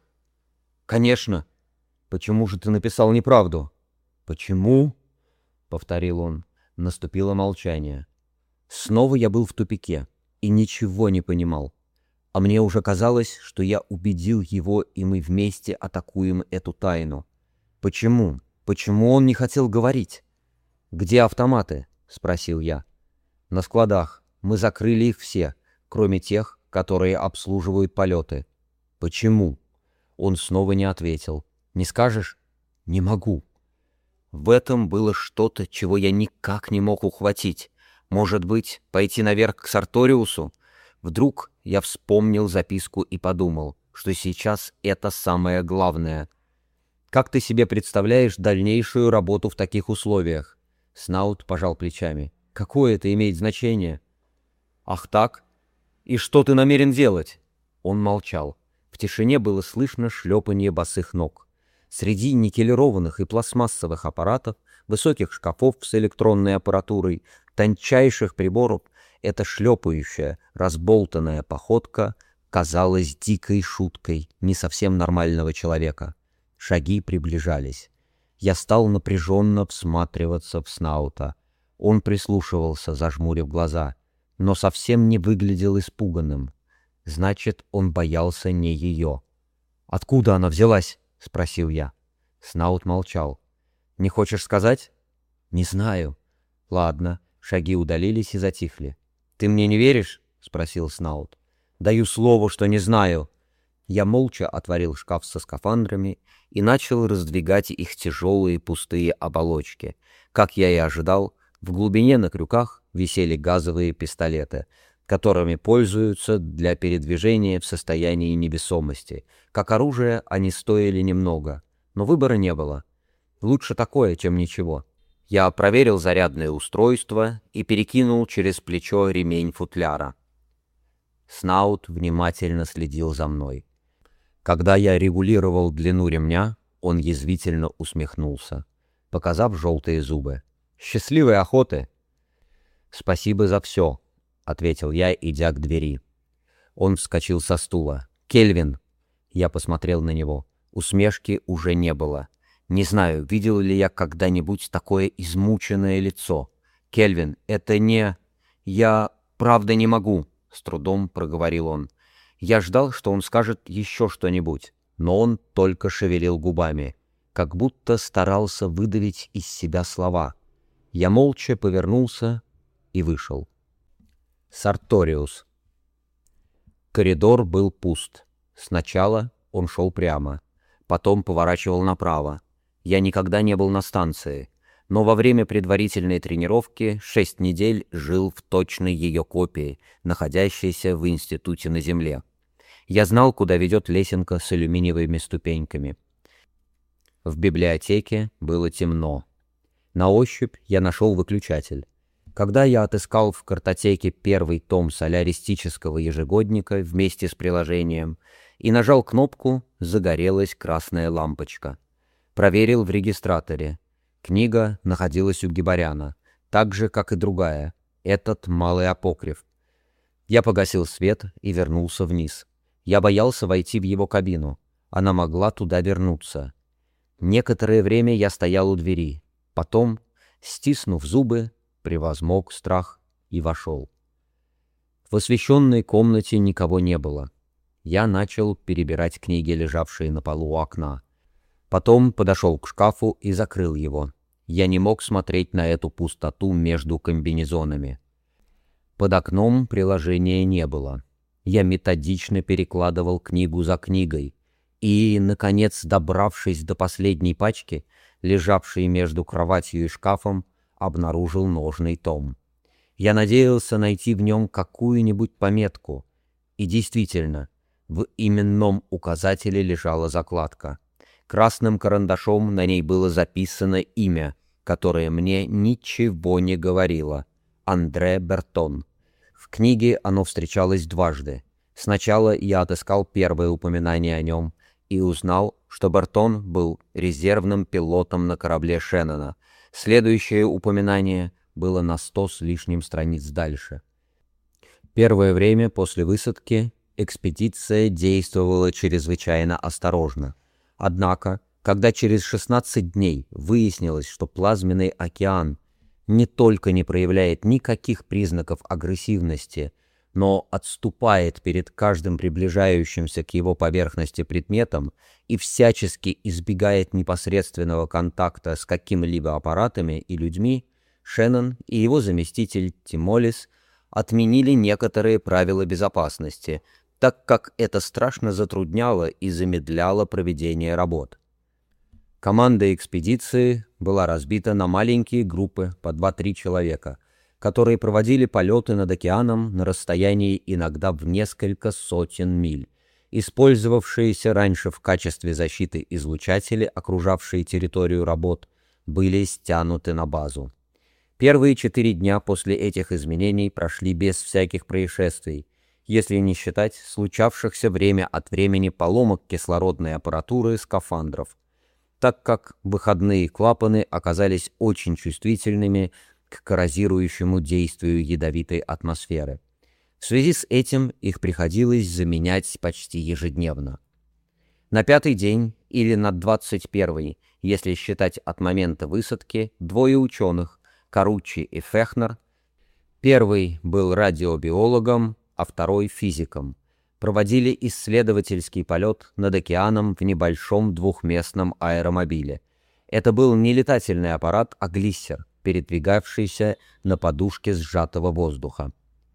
Конечно. Почему же ты написал неправду? Почему? Повторил он. Наступило молчание. Снова я был в тупике и ничего не понимал. А мне уже казалось, что я убедил его, и мы вместе атакуем эту тайну. Почему? Почему он не хотел говорить? «Где автоматы?» — спросил я. «На складах. Мы закрыли их все, кроме тех, которые обслуживают полеты». «Почему?» Он снова не ответил. «Не скажешь?» «Не могу». В этом было что-то, чего я никак не мог ухватить. Может быть, пойти наверх к Сарториусу? Вдруг я вспомнил записку и подумал, что сейчас это самое главное. «Как ты себе представляешь дальнейшую работу в таких условиях?» Снаут пожал плечами. «Какое это имеет значение?» «Ах так? И что ты намерен делать?» Он молчал. В тишине было слышно шлепанье босых ног. Среди никелированных и пластмассовых аппаратов, высоких шкафов с электронной аппаратурой, тончайших приборов, эта шлепающая, разболтанная походка казалась дикой шуткой не совсем нормального человека. Шаги приближались. Я стал напряженно всматриваться в Снаута. Он прислушивался, зажмурив глаза, но совсем не выглядел испуганным. Значит, он боялся не ее. «Откуда она взялась?» — спросил я. Снаут молчал. «Не хочешь сказать?» «Не знаю». «Ладно». Шаги удалились и затихли. «Ты мне не веришь?» — спросил Снаут. «Даю слово, что не знаю». Я молча отворил шкаф со скафандрами и начал раздвигать их тяжелые пустые оболочки. Как я и ожидал, в глубине на крюках висели газовые пистолеты, которыми пользуются для передвижения в состоянии невесомости. Как оружие они стоили немного, но выбора не было. Лучше такое, чем ничего. Я проверил зарядное устройство и перекинул через плечо ремень футляра. Снаут внимательно следил за мной. Когда я регулировал длину ремня, он язвительно усмехнулся, показав желтые зубы. «Счастливой охоты!» «Спасибо за все», — ответил я, идя к двери. Он вскочил со стула. «Кельвин!» Я посмотрел на него. Усмешки уже не было. Не знаю, видел ли я когда-нибудь такое измученное лицо. «Кельвин, это не... Я правда не могу», — с трудом проговорил он. Я ждал, что он скажет еще что-нибудь, но он только шевелил губами, как будто старался выдавить из себя слова. Я молча повернулся и вышел. Сарториус. Коридор был пуст. Сначала он шел прямо, потом поворачивал направо. Я никогда не был на станции, но во время предварительной тренировки шесть недель жил в точной ее копии, находящейся в институте на Земле. Я знал, куда ведет лесенка с алюминиевыми ступеньками. В библиотеке было темно. На ощупь я нашел выключатель. Когда я отыскал в картотеке первый том соляристического ежегодника вместе с приложением и нажал кнопку, загорелась красная лампочка. Проверил в регистраторе. Книга находилась у Гибаряна, так же, как и другая, этот малый апокриф. Я погасил свет и вернулся вниз. Я боялся войти в его кабину. Она могла туда вернуться. Некоторое время я стоял у двери. Потом, стиснув зубы, превозмог страх и вошел. В освещенной комнате никого не было. Я начал перебирать книги, лежавшие на полу у окна. Потом подошел к шкафу и закрыл его. Я не мог смотреть на эту пустоту между комбинезонами. Под окном приложения не было. Я методично перекладывал книгу за книгой и, наконец, добравшись до последней пачки, лежавшей между кроватью и шкафом, обнаружил нужный том. Я надеялся найти в нем какую-нибудь пометку. И действительно, в именном указателе лежала закладка. Красным карандашом на ней было записано имя, которое мне ничего не говорило. Андре Бертон. В книге оно встречалось дважды. Сначала я отыскал первое упоминание о нем и узнал, что Бертон был резервным пилотом на корабле Шеннона. Следующее упоминание было на сто с лишним страниц дальше. Первое время после высадки экспедиция действовала чрезвычайно осторожно. Однако, когда через шестнадцать дней выяснилось, что плазменный океан не только не проявляет никаких признаков агрессивности, но отступает перед каждым приближающимся к его поверхности предметом и всячески избегает непосредственного контакта с какими-либо аппаратами и людьми, Шеннон и его заместитель Тимолис отменили некоторые правила безопасности, так как это страшно затрудняло и замедляло проведение работ. Команда экспедиции была разбита на маленькие группы по два-три человека, которые проводили полеты над океаном на расстоянии иногда в несколько сотен миль. Использовавшиеся раньше в качестве защиты излучатели, окружавшие территорию работ, были стянуты на базу. Первые четыре дня после этих изменений прошли без всяких происшествий, если не считать случавшихся время от времени поломок кислородной аппаратуры скафандров, так как выходные клапаны оказались очень чувствительными к коррозирующему действию ядовитой атмосферы. В связи с этим их приходилось заменять почти ежедневно. На пятый день или на двадцать первый, если считать от момента высадки, двое ученых, Каруччи и Фехнер, первый был радиобиологом, а второй — физиком, проводили исследовательский полет над океаном в небольшом двухместном аэромобиле. Это был не летательный аппарат, а глиссер, передвигавшийся на подушке сжатого воздуха.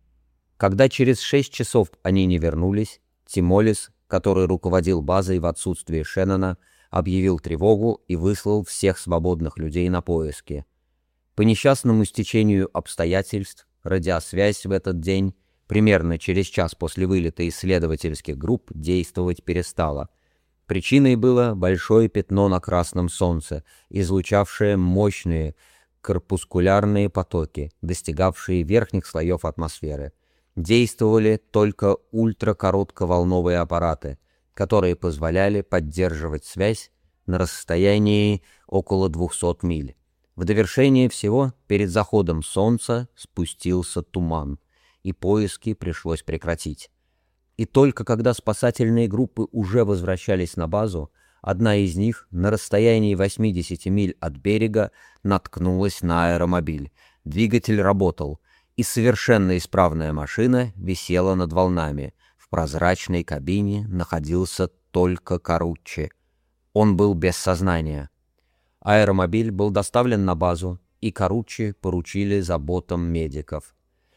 Когда через шесть часов они не вернулись, Тимолис, который руководил базой в отсутствие Шеннона, объявил тревогу и выслал всех свободных людей на поиски. По несчастному стечению обстоятельств радиосвязь в этот день, примерно через час после вылета исследовательских групп, действовать перестала. Причиной было большое пятно на красном солнце, излучавшее мощные корпускулярные потоки, достигавшие верхних слоев атмосферы. Действовали только ультракоротковолновые аппараты, которые позволяли поддерживать связь на расстоянии около двухсот миль. В довершение всего, перед заходом солнца спустился туман, и поиски пришлось прекратить. И только когда спасательные группы уже возвращались на базу, одна из них на расстоянии восьмидесяти миль от берега наткнулась на аэромобиль. Двигатель работал, и совершенно исправная машина висела над волнами. В прозрачной кабине находился только Каруччи. Он был без сознания. Аэромобиль был доставлен на базу, и Каруччи поручили заботам медиков.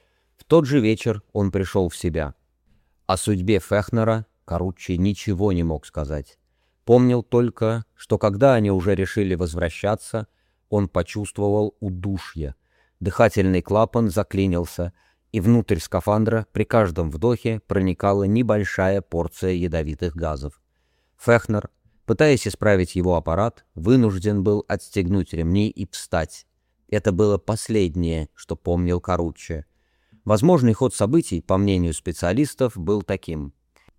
В тот же вечер он пришел в себя. О судьбе Фехнера Каруччи ничего не мог сказать. Помнил только, что когда они уже решили возвращаться, он почувствовал удушье. Дыхательный клапан заклинился, и внутрь скафандра при каждом вдохе проникала небольшая порция ядовитых газов. Фехнер, пытаясь исправить его аппарат, вынужден был отстегнуть ремни и встать. Это было последнее, что помнил Каруччи. Возможный ход событий, по мнению специалистов, был таким.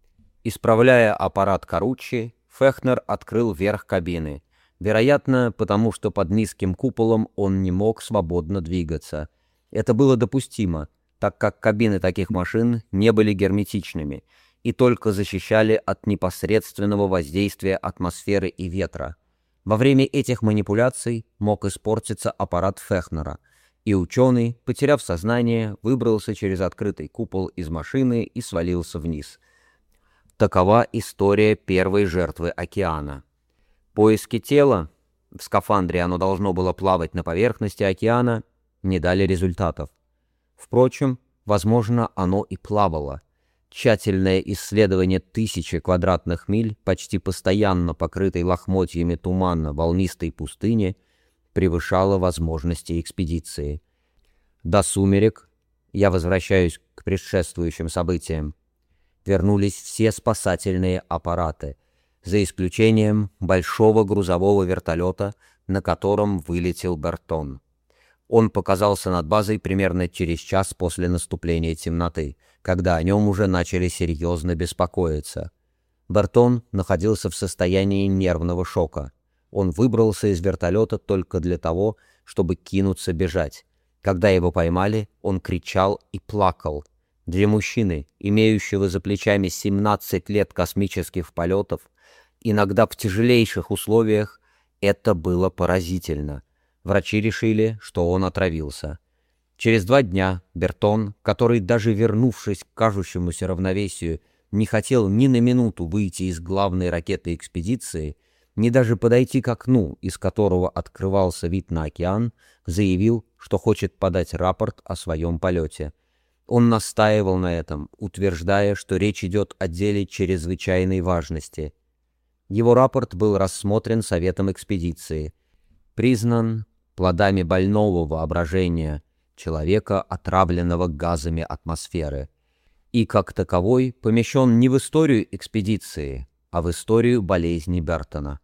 Исправляя аппарат Каруччи, Фехнер открыл верх кабины, вероятно, потому что под низким куполом он не мог свободно двигаться. Это было допустимо, так как кабины таких машин не были герметичными и только защищали от непосредственного воздействия атмосферы и ветра. Во время этих манипуляций мог испортиться аппарат Фехнера, и ученый, потеряв сознание, выбрался через открытый купол из машины и свалился вниз. Такова история первой жертвы океана. Поиски тела, в скафандре оно должно было плавать на поверхности океана, не дали результатов. Впрочем, возможно, оно и плавало. Тщательное исследование тысячи квадратных миль, почти постоянно покрытой лохмотьями тумана волнистой пустыни, превышало возможности экспедиции. До сумерек, я возвращаюсь к предшествующим событиям, вернулись все спасательные аппараты, за исключением большого грузового вертолета, на котором вылетел Бертон. Он показался над базой примерно через час после наступления темноты, когда о нем уже начали серьезно беспокоиться. Бертон находился в состоянии нервного шока. Он выбрался из вертолета только для того, чтобы кинуться бежать. Когда его поймали, он кричал и плакал. Для мужчины, имеющего за плечами семнадцать лет космических полетов, иногда в тяжелейших условиях, это было поразительно. Врачи решили, что он отравился. Через два дня Бертон, который, даже вернувшись к кажущемуся равновесию, не хотел ни на минуту выйти из главной ракеты экспедиции, ни даже подойти к окну, из которого открывался вид на океан, заявил, что хочет подать рапорт о своем полете. Он настаивал на этом, утверждая, что речь идет о деле чрезвычайной важности. Его рапорт был рассмотрен Советом экспедиции, признан плодами больного воображения человека, отравленного газами атмосферы, и как таковой помещен не в историю экспедиции, а в историю болезни Бертона.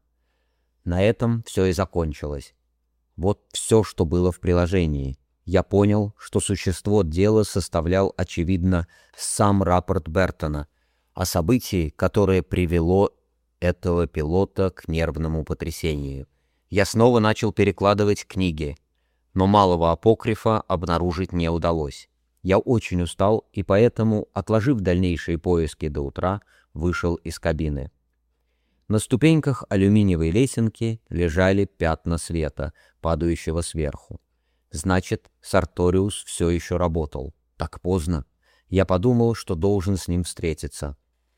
На этом все и закончилось. Вот все, что было в приложении. Я понял, что существо дела составлял, очевидно, сам рапорт Бертона о событии, которое привело этого пилота к нервному потрясению. Я снова начал перекладывать книги, но малого апокрифа обнаружить не удалось. Я очень устал и поэтому, отложив дальнейшие поиски до утра, вышел из кабины. На ступеньках алюминиевой лесенки лежали пятна света, падающего сверху. Значит, Сарториус все еще работал. Так поздно. Я подумал, что должен с ним встретиться.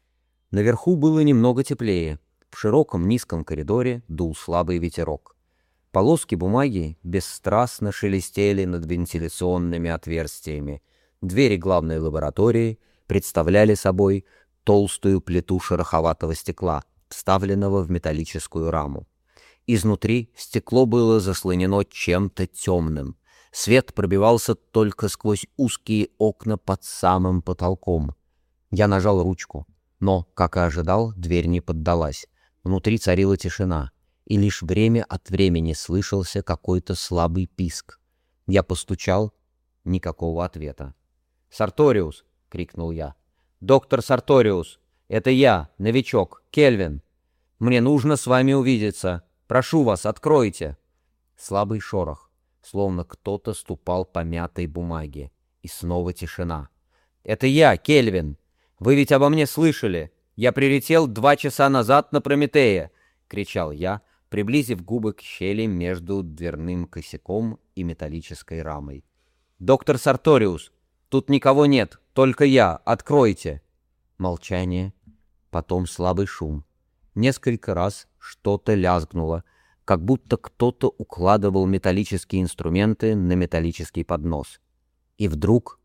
Наверху было немного теплее. В широком низком коридоре дул слабый ветерок. Полоски бумаги бесстрастно шелестели над вентиляционными отверстиями. Двери главной лаборатории представляли собой толстую плиту шероховатого стекла, вставленного в металлическую раму. Изнутри стекло было заслонено чем-то темным. Свет пробивался только сквозь узкие окна под самым потолком. Я нажал ручку, но, как и ожидал, дверь не поддалась. Внутри царила тишина, и лишь время от времени слышался какой-то слабый писк. Я постучал, никакого ответа. «Сарториус!» — крикнул я. «Доктор Сарториус! Это я, новичок, Кельвин! Мне нужно с вами увидеться! Прошу вас, откройте!» Слабый шорох, словно кто-то ступал по мятой бумаге. И снова тишина. «Это я, Кельвин! Вы ведь обо мне слышали! Я прилетел два часа назад на Прометея!» — кричал я, приблизив губы к щели между дверным косяком и металлической рамой. «Доктор Сарториус! Тут никого нет, только я! Откройте!» Молчание, потом слабый шум. Несколько раз что-то лязгнуло, как будто кто-то укладывал металлические инструменты на металлический поднос. И вдруг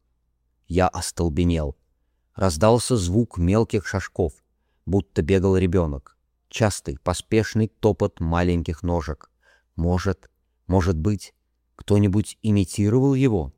я остолбенел. Раздался звук мелких шажков, будто бегал ребенок. Частый, поспешный топот маленьких ножек. Может, может быть, кто-нибудь имитировал его?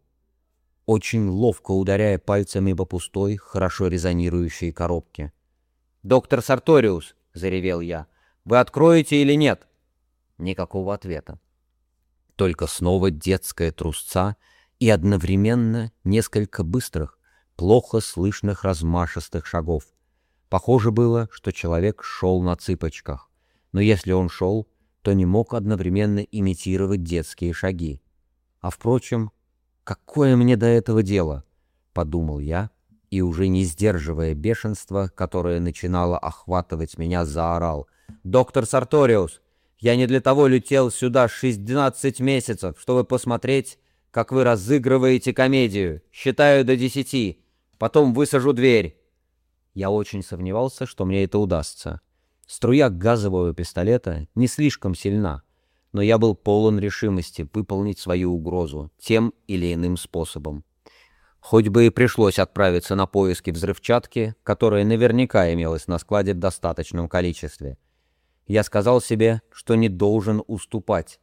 Очень ловко ударяя пальцами по пустой, хорошо резонирующей коробке. «Доктор Сарториус!» — заревел я. «Вы откроете или нет?» Никакого ответа. Только снова детская трусца и одновременно несколько быстрых, плохо слышных размашистых шагов. Похоже было, что человек шел на цыпочках, но если он шел, то не мог одновременно имитировать детские шаги. А впрочем, какое мне до этого дело? Подумал я, и уже не сдерживая бешенства, которое начинало охватывать меня, заорал. «Доктор Сарториус, я не для того летел сюда шестнадцать месяцев, чтобы посмотреть, как вы разыгрываете комедию. Считаю до десяти, потом высажу дверь». Я очень сомневался, что мне это удастся. Струя газового пистолета не слишком сильна, но я был полон решимости выполнить свою угрозу тем или иным способом. Хоть бы и пришлось отправиться на поиски взрывчатки, которая наверняка имелась на складе в достаточном количестве. Я сказал себе, что не должен уступать,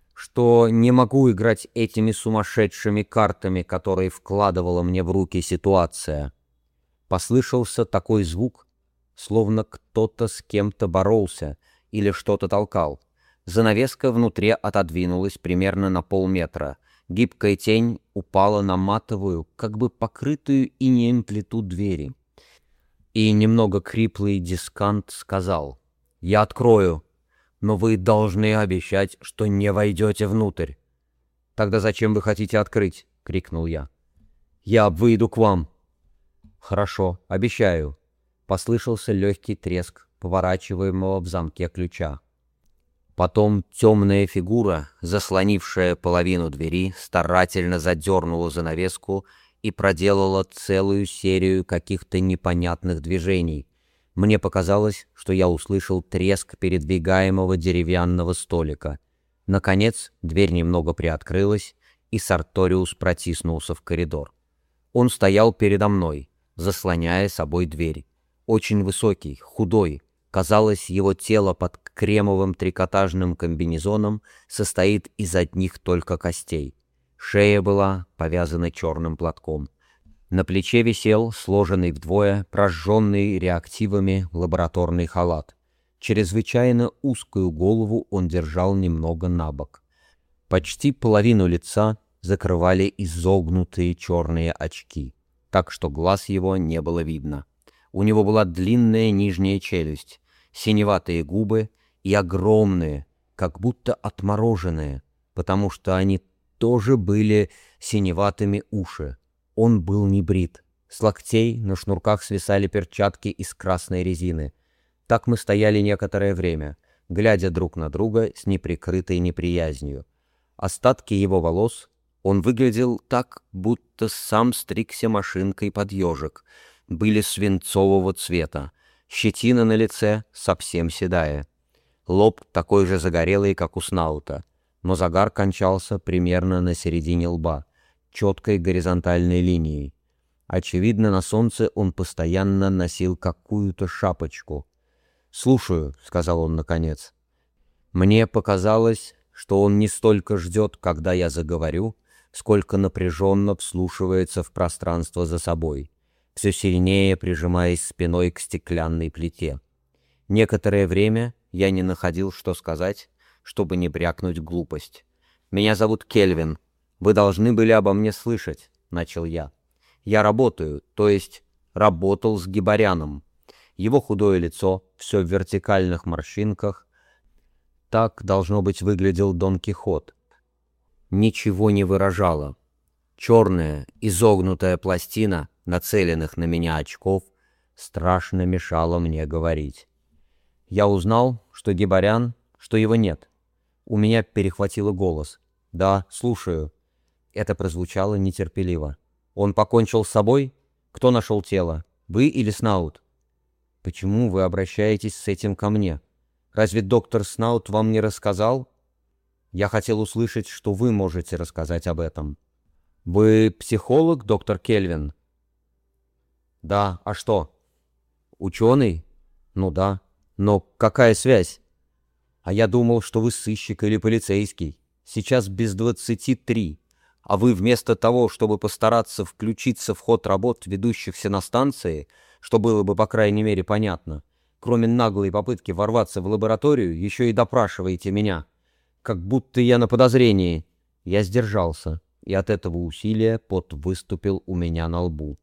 что не могу играть этими сумасшедшими картами, которые вкладывала мне в руки ситуация. Послышался такой звук, словно кто-то с кем-то боролся или что-то толкал. Занавеска внутри отодвинулась примерно на полметра. Гибкая тень упала на матовую, как бы покрытую инеем плиту двери. И немного хриплый дискант сказал: «Я открою, но вы должны обещать, что не войдете внутрь». «Тогда зачем вы хотите открыть?» — крикнул я. «Я выйду к вам». «Хорошо, обещаю». Послышался легкий треск поворачиваемого в замке ключа. Потом темная фигура, заслонившая половину двери, старательно задернула занавеску и проделала целую серию каких-то непонятных движений. Мне показалось, что я услышал треск передвигаемого деревянного столика. Наконец, дверь немного приоткрылась, и Сарториус протиснулся в коридор. Он стоял передо мной, заслоняя собой дверь. Очень высокий, худой. Казалось, его тело под кремовым трикотажным комбинезоном состоит из одних только костей. Шея была повязана черным платком. На плече висел, сложенный вдвое, прожженный реактивами лабораторный халат. Чрезвычайно узкую голову он держал немного набок. Почти половину лица закрывали изогнутые черные очки, так что глаз его не было видно. У него была длинная нижняя челюсть, синеватые губы и огромные, как будто отмороженные, потому что они тоже были синеватыми уши. Он был не брит. С локтей на шнурках свисали перчатки из красной резины. Так мы стояли некоторое время, глядя друг на друга с неприкрытой неприязнью. Остатки его волос, он выглядел так, будто сам стригся машинкой под ежик, были свинцового цвета, щетина на лице совсем седая. Лоб такой же загорелый, как у Снаута, но загар кончался примерно на середине лба, четкой горизонтальной линией. Очевидно, на солнце он постоянно носил какую-то шапочку. «Слушаю», — сказал он наконец. Мне показалось, что он не столько ждет, когда я заговорю, сколько напряженно вслушивается в пространство за собой, все сильнее прижимаясь спиной к стеклянной плите. Некоторое время я не находил, что сказать, чтобы не брякнуть глупость. «Меня зовут Кельвин. Вы должны были обо мне слышать», — начал я. «Я работаю, то есть работал с Гибаряном». Его худое лицо, все в вертикальных морщинках. Так, должно быть, выглядел Дон Кихот. Ничего не выражало. Черная, изогнутая пластина нацеленных на меня очков страшно мешала мне говорить. Я узнал, что Гибарян, что его нет. У меня перехватило голос. «Да, слушаю». Это прозвучало нетерпеливо. «Он покончил с собой? Кто нашел тело? Вы или Снаут?» «Почему вы обращаетесь с этим ко мне? Разве доктор Снаут вам не рассказал?» «Я хотел услышать, что вы можете рассказать об этом». «Вы психолог, доктор Кельвин?» «Да, а что?» «Ученый?» «Ну да. Но какая связь?» «А я думал, что вы сыщик или полицейский. Сейчас без двадцати три. А вы вместо того, чтобы постараться включиться в ход работ, ведущихся на станции, что было бы, по крайней мере, понятно, кроме наглой попытки ворваться в лабораторию, еще и допрашиваете меня. Как будто я на подозрении». Я сдержался, и от этого усилия пот выступил у меня на лбу.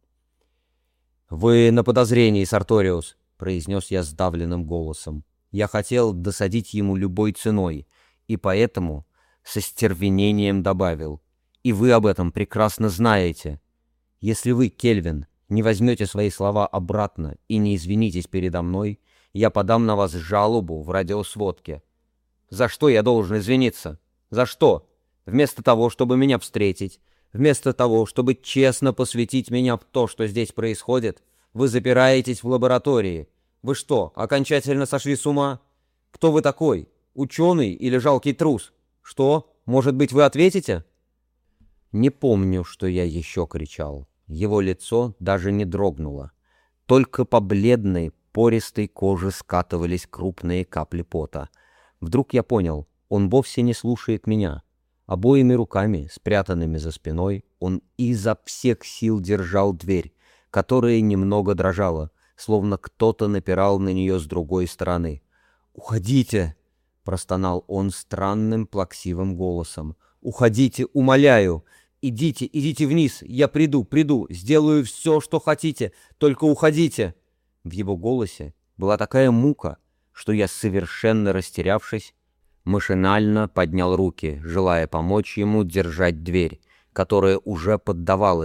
«Вы на подозрении, Сарториус», — произнес я сдавленным голосом. Я хотел досадить ему любой ценой, и поэтому со стервенением добавил: «И вы об этом прекрасно знаете. Если вы, Кельвин, не возьмете свои слова обратно и не извинитесь передо мной, я подам на вас жалобу в радиосводке». «За что я должен извиниться? За что? Вместо того, чтобы меня встретить, вместо того, чтобы честно посвятить меня в то, что здесь происходит, вы запираетесь в лаборатории. Вы что, окончательно сошли с ума? Кто вы такой? Ученый или жалкий трус? Что? Может быть, вы ответите?» Не помню, что я еще кричал. Его лицо даже не дрогнуло. Только по бледной, пористой коже скатывались крупные капли пота. Вдруг я понял, он вовсе не слушает меня. Обоими руками, спрятанными за спиной, он изо всех сил держал дверь, которая немного дрожала, словно кто-то напирал на нее с другой стороны. «Уходите!» — простонал он странным плаксивым голосом. «Уходите, умоляю! Идите, идите вниз! Я приду, приду! Сделаю все, что хотите! Только уходите!» В его голосе была такая мука, что я, совершенно растерявшись, машинально поднял руки, желая помочь ему держать дверь, которая уже поддавалась,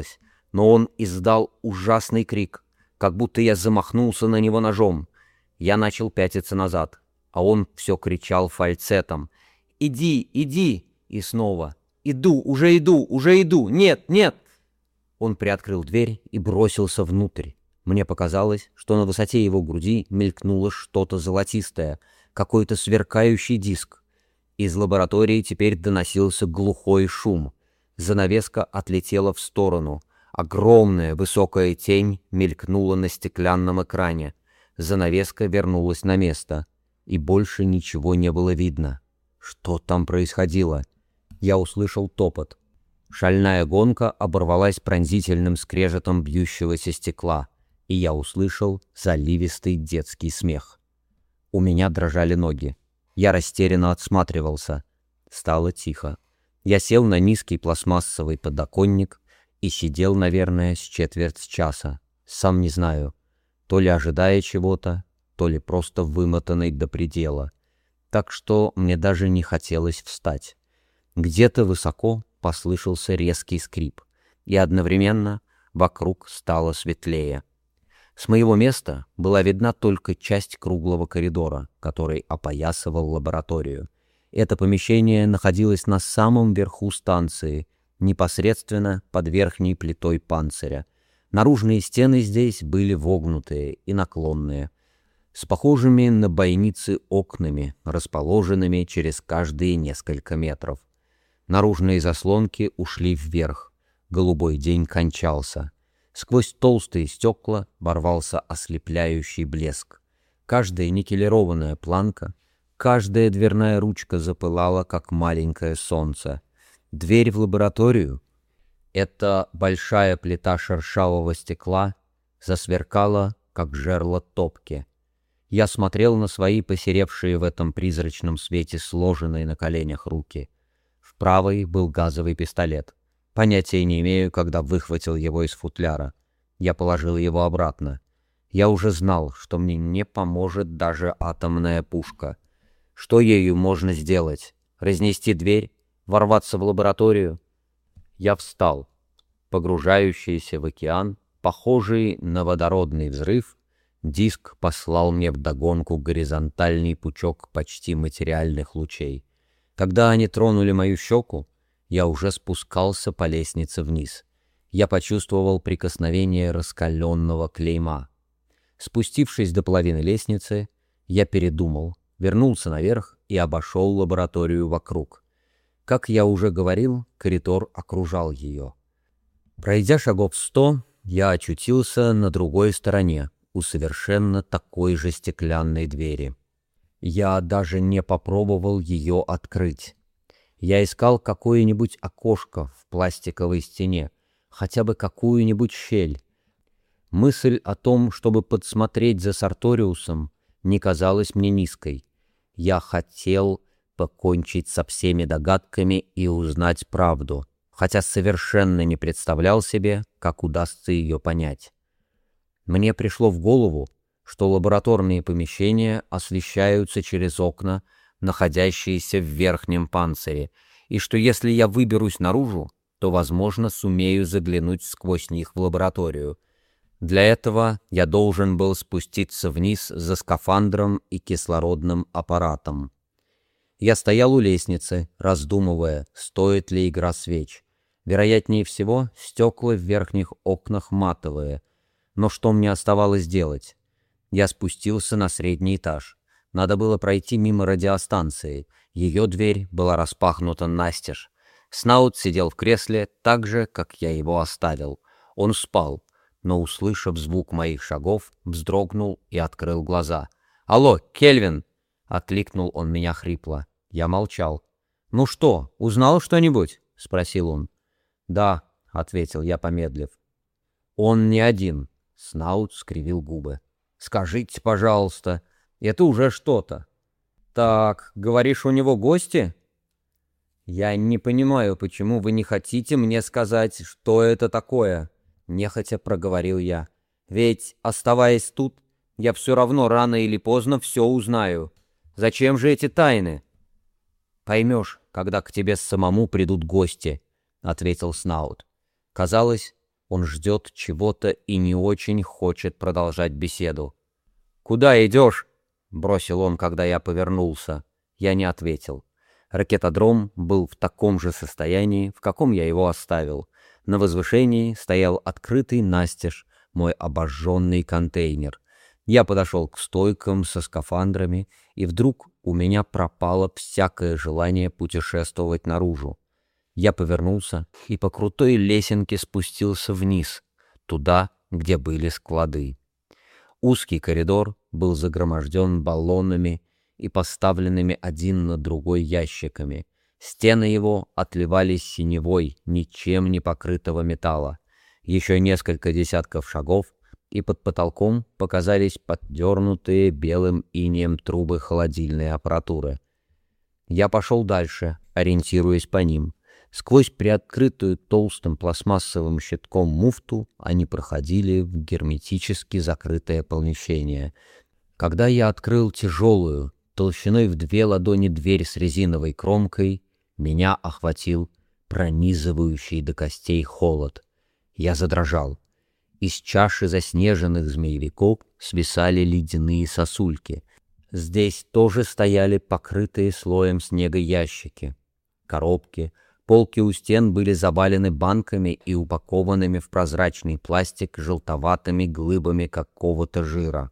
но он издал ужасный крик, как будто я замахнулся на него ножом. Я начал пятиться назад, а он все кричал фальцетом: «Иди, иди!» И снова: «Иду, уже иду, уже иду! Нет, нет!» Он приоткрыл дверь и бросился внутрь. Мне показалось, что на высоте его груди мелькнуло что-то золотистое, какой-то сверкающий диск. Из лаборатории теперь доносился глухой шум. Занавеска отлетела в сторону. Огромная высокая тень мелькнула на стеклянном экране. Занавеска вернулась на место, и больше ничего не было видно. Что там происходило? Я услышал топот. Шальная гонка оборвалась пронзительным скрежетом бьющегося стекла, и я услышал заливистый детский смех. У меня дрожали ноги. Я растерянно отсматривался. Стало тихо. Я сел на низкий пластмассовый подоконник и сидел, наверное, с четверть часа. Сам не знаю, то ли ожидая чего-то, то ли просто вымотанный до предела. Так что мне даже не хотелось встать. Где-то высоко послышался резкий скрип, и одновременно вокруг стало светлее. С моего места была видна только часть круглого коридора, который опоясывал лабораторию. Это помещение находилось на самом верху станции, непосредственно под верхней плитой панциря. Наружные стены здесь были вогнутые и наклонные, с похожими на бойницы окнами, расположенными через каждые несколько метров. Наружные заслонки ушли вверх. Голубой день кончался. Сквозь толстые стекла ворвался ослепляющий блеск. Каждая никелированная планка, каждая дверная ручка запылала, как маленькое солнце. Дверь в лабораторию, эта большая плита шершавого стекла, засверкала, как жерло топки. Я смотрел на свои посеревшие в этом призрачном свете сложенные на коленях руки. В правой был газовый пистолет. Понятия не имею, когда выхватил его из футляра. Я положил его обратно. Я уже знал, что мне не поможет даже атомная пушка. Что ею можно сделать? Разнести дверь? Ворваться в лабораторию? Я встал. Погружающийся в океан, похожий на водородный взрыв, диск послал мне вдогонку горизонтальный пучок почти материальных лучей. Когда они тронули мою щеку, я уже спускался по лестнице вниз. Я почувствовал прикосновение раскаленного клейма. Спустившись до половины лестницы, я передумал, вернулся наверх и обошел лабораторию вокруг. Как я уже говорил, коридор окружал ее. Пройдя шагов сто, я очутился на другой стороне, у совершенно такой же стеклянной двери. Я даже не попробовал ее открыть. Я искал какое-нибудь окошко в пластиковой стене, хотя бы какую-нибудь щель. Мысль о том, чтобы подсмотреть за Сарториусом, не казалась мне низкой. Я хотел покончить со всеми догадками и узнать правду, хотя совершенно не представлял себе, как удастся ее понять. Мне пришло в голову, что лабораторные помещения освещаются через окна, находящиеся в верхнем панцире, и что если я выберусь наружу, то, возможно, сумею заглянуть сквозь них в лабораторию. Для этого я должен был спуститься вниз за скафандром и кислородным аппаратом. Я стоял у лестницы, раздумывая, стоит ли игра свеч. Вероятнее всего, стекла в верхних окнах матовые. Но что мне оставалось делать? Я спустился на средний этаж. Надо было пройти мимо радиостанции. Ее дверь была распахнута настежь. Снаут сидел в кресле так же, как я его оставил. Он спал, но, услышав звук моих шагов, вздрогнул и открыл глаза. «Алло, Кельвин!» — окликнул он меня хрипло. Я молчал. «Ну что, узнал что-нибудь?» — спросил он. «Да», — ответил я, помедлив. «Он не один», — Снаут скривил губы. «Скажите, пожалуйста, это уже что-то». «Так, говоришь, у него гости?» «Я не понимаю, почему вы не хотите мне сказать, что это такое», — нехотя проговорил я. «Ведь, оставаясь тут, я все равно рано или поздно все узнаю. Зачем же эти тайны?» «Поймешь, когда к тебе самому придут гости», — ответил Снаут. Казалось, Он ждет чего-то и не очень хочет продолжать беседу. «Куда идешь?» — бросил он, когда я повернулся. Я не ответил. Ракетодром был в таком же состоянии, в каком я его оставил. На возвышении стоял открытый настежь мой обожженный контейнер. Я подошел к стойкам со скафандрами, и вдруг у меня пропало всякое желание путешествовать наружу. Я повернулся и по крутой лесенке спустился вниз, туда, где были склады. Узкий коридор был загроможден баллонами и поставленными один на другой ящиками. Стены его отливались синевой, ничем не покрытого металла. Еще несколько десятков шагов, и под потолком показались поддернутые белым инеем трубы холодильной аппаратуры. Я пошел дальше, ориентируясь по ним. Сквозь приоткрытую толстым пластмассовым щитком муфту они проходили в герметически закрытое помещение. Когда я открыл тяжелую, толщиной в две ладони дверь с резиновой кромкой, меня охватил пронизывающий до костей холод. Я задрожал. Из чаши заснеженных змеевиков свисали ледяные сосульки. Здесь тоже стояли покрытые слоем снега ящики, коробки. Полки у стен были завалены банками и упакованными в прозрачный пластик желтоватыми глыбами какого-то жира.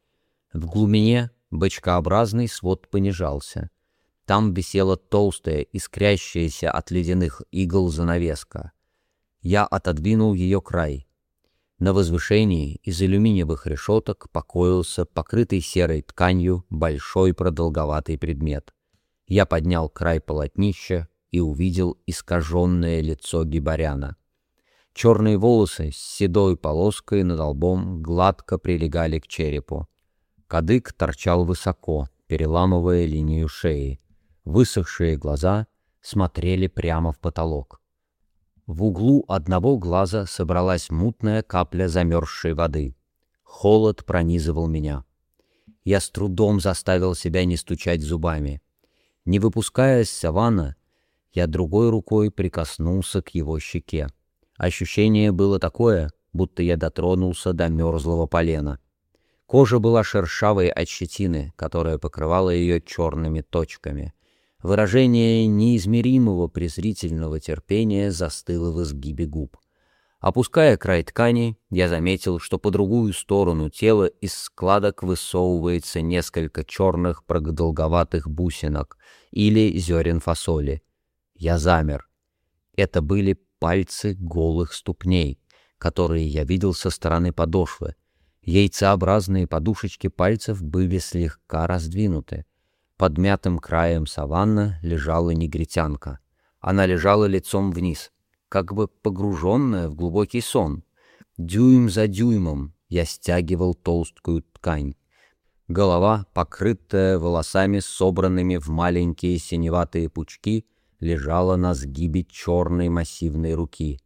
В глубине бочкообразный свод понижался. Там висела толстая, искрящаяся от ледяных игл занавеска. Я отодвинул ее край. На возвышении из алюминиевых решеток покоился покрытый серой тканью большой продолговатый предмет. Я поднял край полотнища и увидел искаженное лицо гибаряна. Черные волосы с седой полоской над лбом гладко прилегали к черепу. Кадык торчал высоко, переламывая линию шеи. Высохшие глаза смотрели прямо в потолок. В углу одного глаза собралась мутная капля замерзшей воды. Холод пронизывал меня. Я с трудом заставил себя не стучать зубами. Не выпуская Савана, я другой рукой прикоснулся к его щеке. Ощущение было такое, будто я дотронулся до мерзлого полена. Кожа была шершавой от щетины, которая покрывала ее черными точками. Выражение неизмеримого презрительного терпения застыло в изгибе губ. Опуская край ткани, я заметил, что по другую сторону тела из складок высовывается несколько черных продолговатых бусинок или зерен фасоли. Я замер. Это были пальцы голых ступней, которые я видел со стороны подошвы. Яйцеобразные подушечки пальцев были слегка раздвинуты. Под мятым краем саванна лежала негритянка. Она лежала лицом вниз, как бы погруженная в глубокий сон. Дюйм за дюймом я стягивал толстую ткань. Голова, покрытая волосами, собранными в маленькие синеватые пучки, лежала на сгибе черной массивной руки.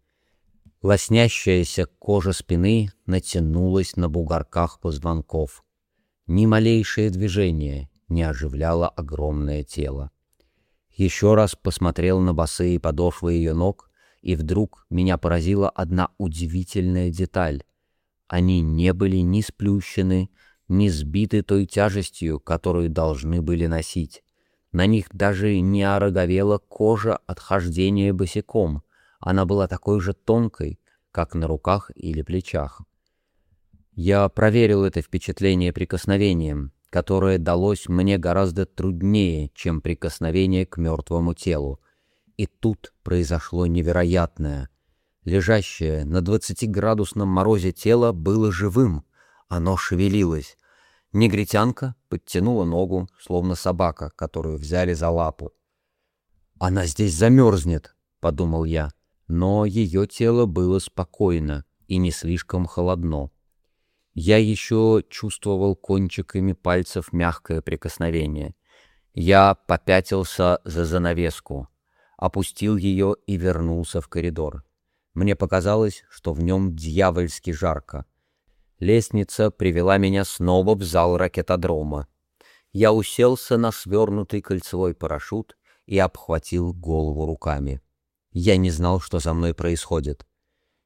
Лоснящаяся кожа спины натянулась на бугорках позвонков. Ни малейшее движение не оживляло огромное тело. Еще раз посмотрел на босые подошвы ее ног, и вдруг меня поразила одна удивительная деталь. Они не были ни сплющены, ни сбиты той тяжестью, которую должны были носить. На них даже не ороговела кожа от хождения босиком. Она была такой же тонкой, как на руках или плечах. Я проверил это впечатление прикосновением, которое далось мне гораздо труднее, чем прикосновение к мертвому телу. И тут произошло невероятное. Лежащее на двадцатиградусном морозе тело было живым. Оно шевелилось. Негритянка подтянула ногу, словно собака, которую взяли за лапу. «Она здесь замерзнет», — подумал я. Но ее тело было спокойно и не слишком холодно. Я еще чувствовал кончиками пальцев мягкое прикосновение. Я попятился за занавеску, опустил ее и вернулся в коридор. Мне показалось, что в нем дьявольски жарко. Лестница привела меня снова в зал ракетодрома. Я уселся на свернутый кольцевой парашют и обхватил голову руками. Я не знал, что со мной происходит.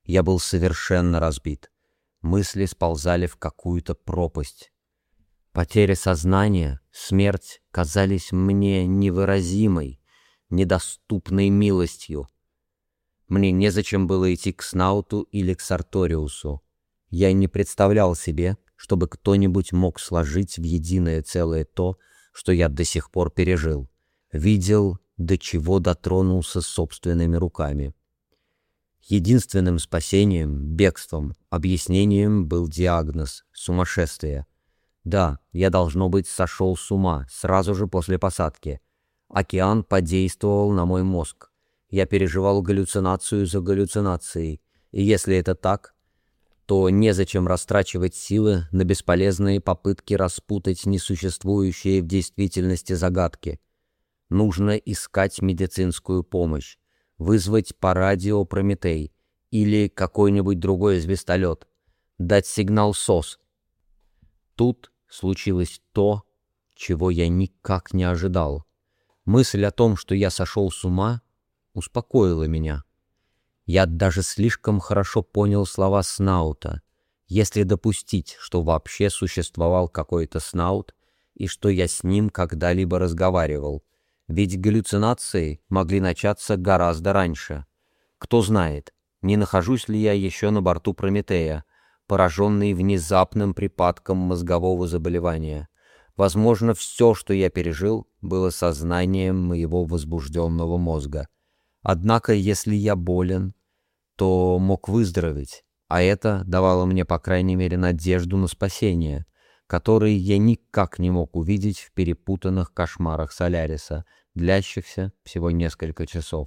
Я был совершенно разбит. Мысли сползали в какую-то пропасть. Потеря сознания, смерть казались мне невыразимой, недоступной милостью. Мне незачем было идти к Снауту или к Сарториусу. Я не представлял себе, чтобы кто-нибудь мог сложить в единое целое то, что я до сих пор пережил, видел, до чего дотронулся собственными руками. Единственным спасением, бегством, объяснением был диагноз — сумасшествие. Да, я, должно быть, сошел с ума сразу же после посадки. Океан подействовал на мой мозг. Я переживал галлюцинацию за галлюцинацией, и если это так, то незачем растрачивать силы на бесполезные попытки распутать несуществующие в действительности загадки. Нужно искать медицинскую помощь, вызвать по радио Прометей или какой-нибудь другой звездолет, дать сигнал СОС. Тут случилось то, чего я никак не ожидал. Мысль о том, что я сошел с ума, успокоила меня. Я даже слишком хорошо понял слова Снаута. Если допустить, что вообще существовал какой-то Снаут, и что я с ним когда-либо разговаривал, ведь галлюцинации могли начаться гораздо раньше. Кто знает, не нахожусь ли я еще на борту Прометея, пораженный внезапным припадком мозгового заболевания. Возможно, все, что я пережил, было сознанием моего возбужденного мозга. Однако, если я болен, то мог выздороветь, а это давало мне, по крайней мере, надежду на спасение, которые я никак не мог увидеть в перепутанных кошмарах Соляриса, длящихся всего несколько часов.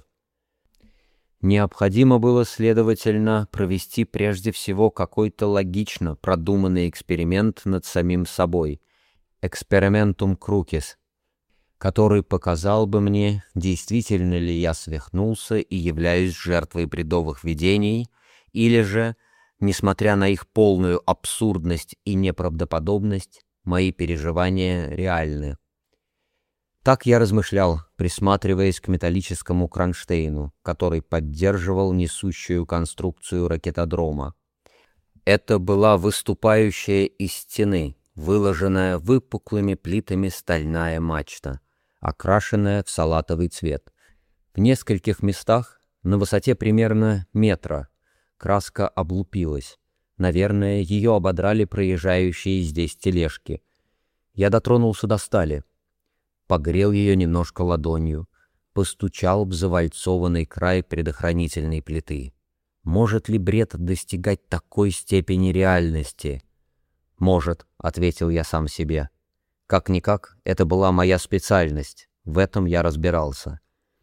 Необходимо было, следовательно, провести прежде всего какой-то логично продуманный эксперимент над самим собой, экспериментум крукис, который показал бы мне, действительно ли я свихнулся и являюсь жертвой бредовых видений, или же, несмотря на их полную абсурдность и неправдоподобность, мои переживания реальны. Так я размышлял, присматриваясь к металлическому кронштейну, который поддерживал несущую конструкцию ракетодрома. Это была выступающая из стены, выложенная выпуклыми плитами стальная мачта, окрашенная в салатовый цвет. В нескольких местах, на высоте примерно метра, краска облупилась. Наверное, ее ободрали проезжающие здесь тележки. Я дотронулся до стали, погрел ее немножко ладонью, постучал в завальцованный край предохранительной плиты. Может ли бред достигать такой степени реальности? «Может», — ответил я сам себе. Как-никак, это была моя специальность, в этом я разбирался.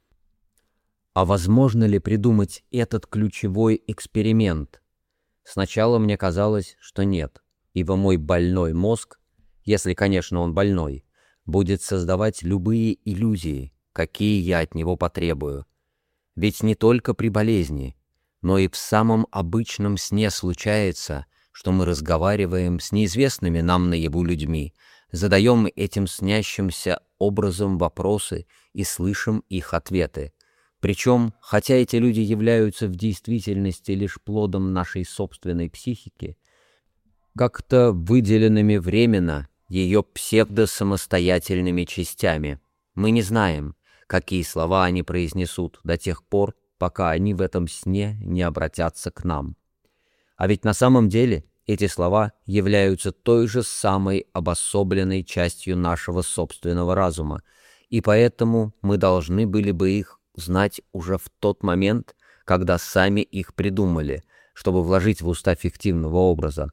А возможно ли придумать этот ключевой эксперимент? Сначала мне казалось, что нет, ибо мой больной мозг, если, конечно, он больной, будет создавать любые иллюзии, какие я от него потребую. Ведь не только при болезни, но и в самом обычном сне случается, что мы разговариваем с неизвестными нам наяву людьми, задаем этим снящимся образом вопросы и слышим их ответы. Причем, хотя эти люди являются в действительности лишь плодом нашей собственной психики, как-то выделенными временно ее псевдосамостоятельными частями. Мы не знаем, какие слова они произнесут до тех пор, пока они в этом сне не обратятся к нам. А ведь на самом деле эти слова являются той же самой обособленной частью нашего собственного разума, и поэтому мы должны были бы их знать уже в тот момент, когда сами их придумали, чтобы вложить в уста фиктивного образа.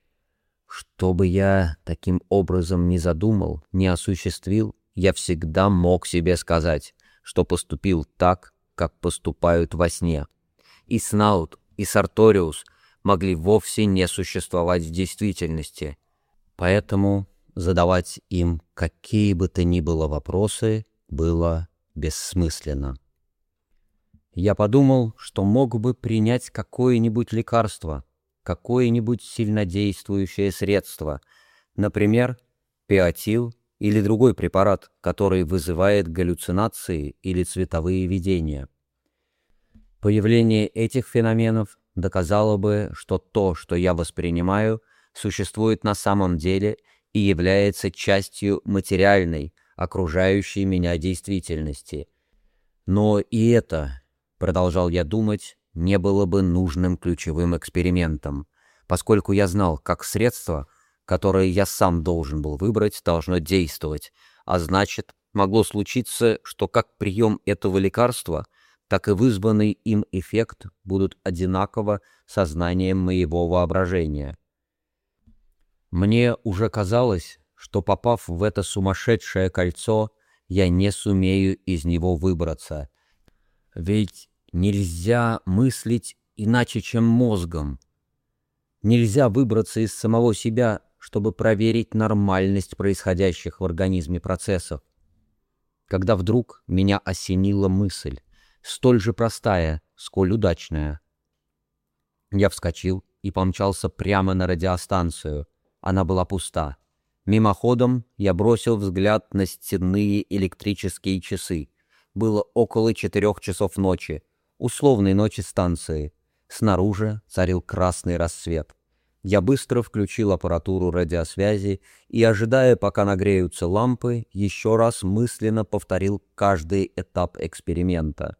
Что бы я таким образом ни задумал, ни осуществил, я всегда мог себе сказать, что поступил так, как поступают во сне. И Снаут, и Сарториус могли вовсе не существовать в действительности. Поэтому задавать им какие бы то ни было вопросы было бессмысленно. Я подумал, что мог бы принять какое-нибудь лекарство, какое-нибудь сильнодействующее средство, например, пиотил или другой препарат, который вызывает галлюцинации или цветовые видения. Появление этих феноменов доказало бы, что то, что я воспринимаю, существует на самом деле и является частью материальной, окружающей меня действительности. Но и это, продолжал я думать, не было бы нужным ключевым экспериментом, поскольку я знал, как средство, которое я сам должен был выбрать, должно действовать, а значит, могло случиться, что как прием этого лекарства, так и вызванный им эффект будут одинаково сознанием моего воображения. Мне уже казалось, что, попав в это сумасшедшее кольцо, я не сумею из него выбраться. Ведь нельзя мыслить иначе, чем мозгом. Нельзя выбраться из самого себя, чтобы проверить нормальность происходящих в организме процессов. Когда вдруг меня осенила мысль, столь же простая, сколь удачная. Я вскочил и помчался прямо на радиостанцию. Она была пуста. Мимоходом я бросил взгляд на стенные электрические часы. Было около четырех часов ночи, условной ночи станции. Снаружи царил красный рассвет. Я быстро включил аппаратуру радиосвязи и, ожидая, пока нагреются лампы, еще раз мысленно повторил каждый этап эксперимента.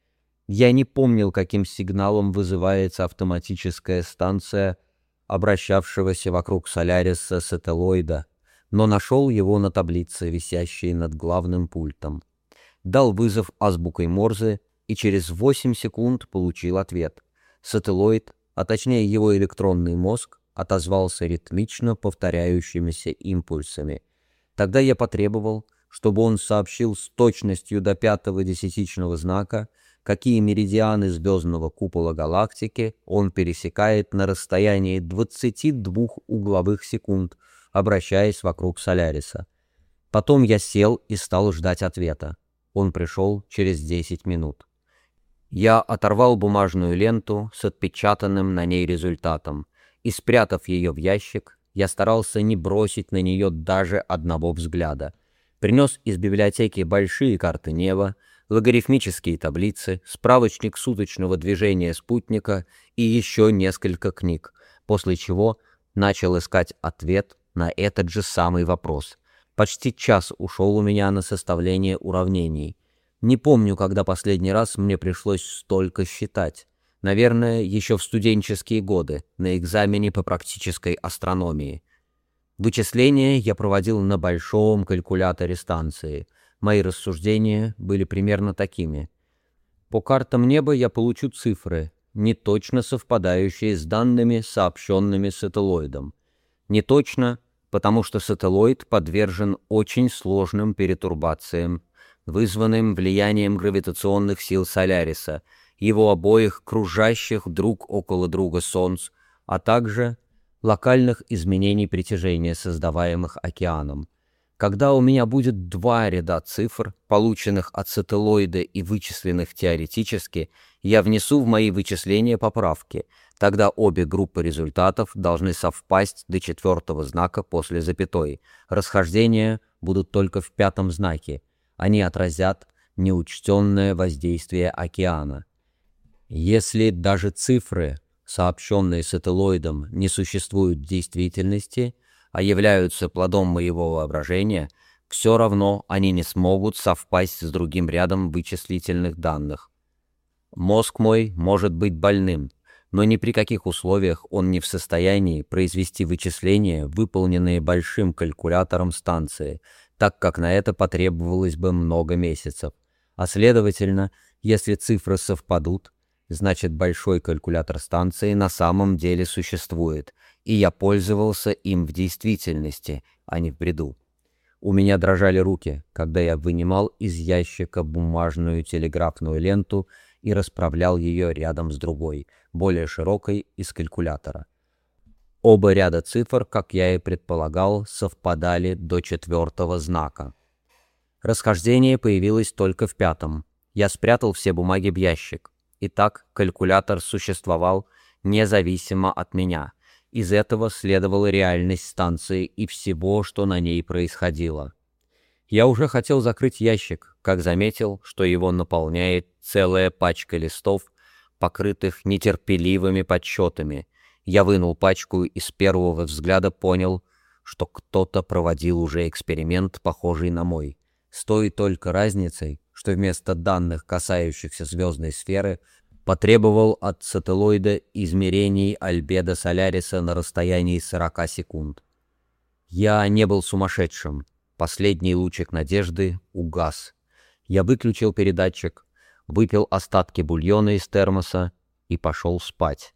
Я не помнил, каким сигналом вызывается автоматическая станция, обращавшегося вокруг Соляриса сателлоида, но нашел его на таблице, висящей над главным пультом. Дал вызов азбукой Морзе и через восемь секунд получил ответ. Сателлоид, а точнее его электронный мозг, отозвался ритмично повторяющимися импульсами. Тогда я потребовал, чтобы он сообщил с точностью до пятого десятичного знака, какие меридианы звездного купола галактики он пересекает на расстоянии двадцати двух угловых секунд, обращаясь вокруг Соляриса. Потом я сел и стал ждать ответа. Он пришел через десять минут. Я оторвал бумажную ленту с отпечатанным на ней результатом, и, спрятав ее в ящик, я старался не бросить на нее даже одного взгляда. Принес из библиотеки большие карты неба, логарифмические таблицы, справочник суточного движения спутника и еще несколько книг, после чего начал искать ответ на этот же самый вопрос. Почти час ушел у меня на составление уравнений. Не помню, когда последний раз мне пришлось столько считать. Наверное, еще в студенческие годы, на экзамене по практической астрономии. Вычисления я проводил на большом калькуляторе станции. Мои рассуждения были примерно такими. По картам неба я получу цифры, не точно совпадающие с данными, сообщенными сателлоидом. Не точно, потому что сателлоид подвержен очень сложным перетурбациям, вызванным влиянием гравитационных сил Соляриса, его обоих кружащих друг около друга солнц, а также локальных изменений притяжения, создаваемых океаном. Когда у меня будет два ряда цифр, полученных от сателлоида и вычисленных теоретически, я внесу в мои вычисления поправки. Тогда обе группы результатов должны совпасть до четвертого знака после запятой. Расхождения будут только в пятом знаке. Они отразят неучтенное воздействие океана. Если даже цифры, сообщенные сателлоидом, не существуют в действительности, а являются плодом моего воображения, все равно они не смогут совпасть с другим рядом вычислительных данных. Мозг мой может быть больным, но ни при каких условиях он не в состоянии произвести вычисления, выполненные большим калькулятором станции, так как на это потребовалось бы много месяцев. А следовательно, если цифры совпадут, значит, большой калькулятор станции на самом деле существует, и я пользовался им в действительности, а не в бреду. У меня дрожали руки, когда я вынимал из ящика бумажную телеграфную ленту и расправлял ее рядом с другой, более широкой, из калькулятора. Оба ряда цифр, как я и предполагал, совпадали до четвертого знака. Расхождение появилось только в пятом. Я спрятал все бумаги в ящик. Итак, калькулятор существовал независимо от меня. Из этого следовала реальность станции и всего, что на ней происходило. Я уже хотел закрыть ящик, как заметил, что его наполняет целая пачка листов, покрытых нетерпеливыми подсчетами. Я вынул пачку и с первого взгляда понял, что кто-то проводил уже эксперимент, похожий на мой. С той только разницей, что вместо данных, касающихся звездной сферы, потребовал от сателлоида измерений альбедо Соляриса на расстоянии сорока секунд. Я не был сумасшедшим. Последний лучик надежды угас. Я выключил передатчик, выпил остатки бульона из термоса и пошел спать.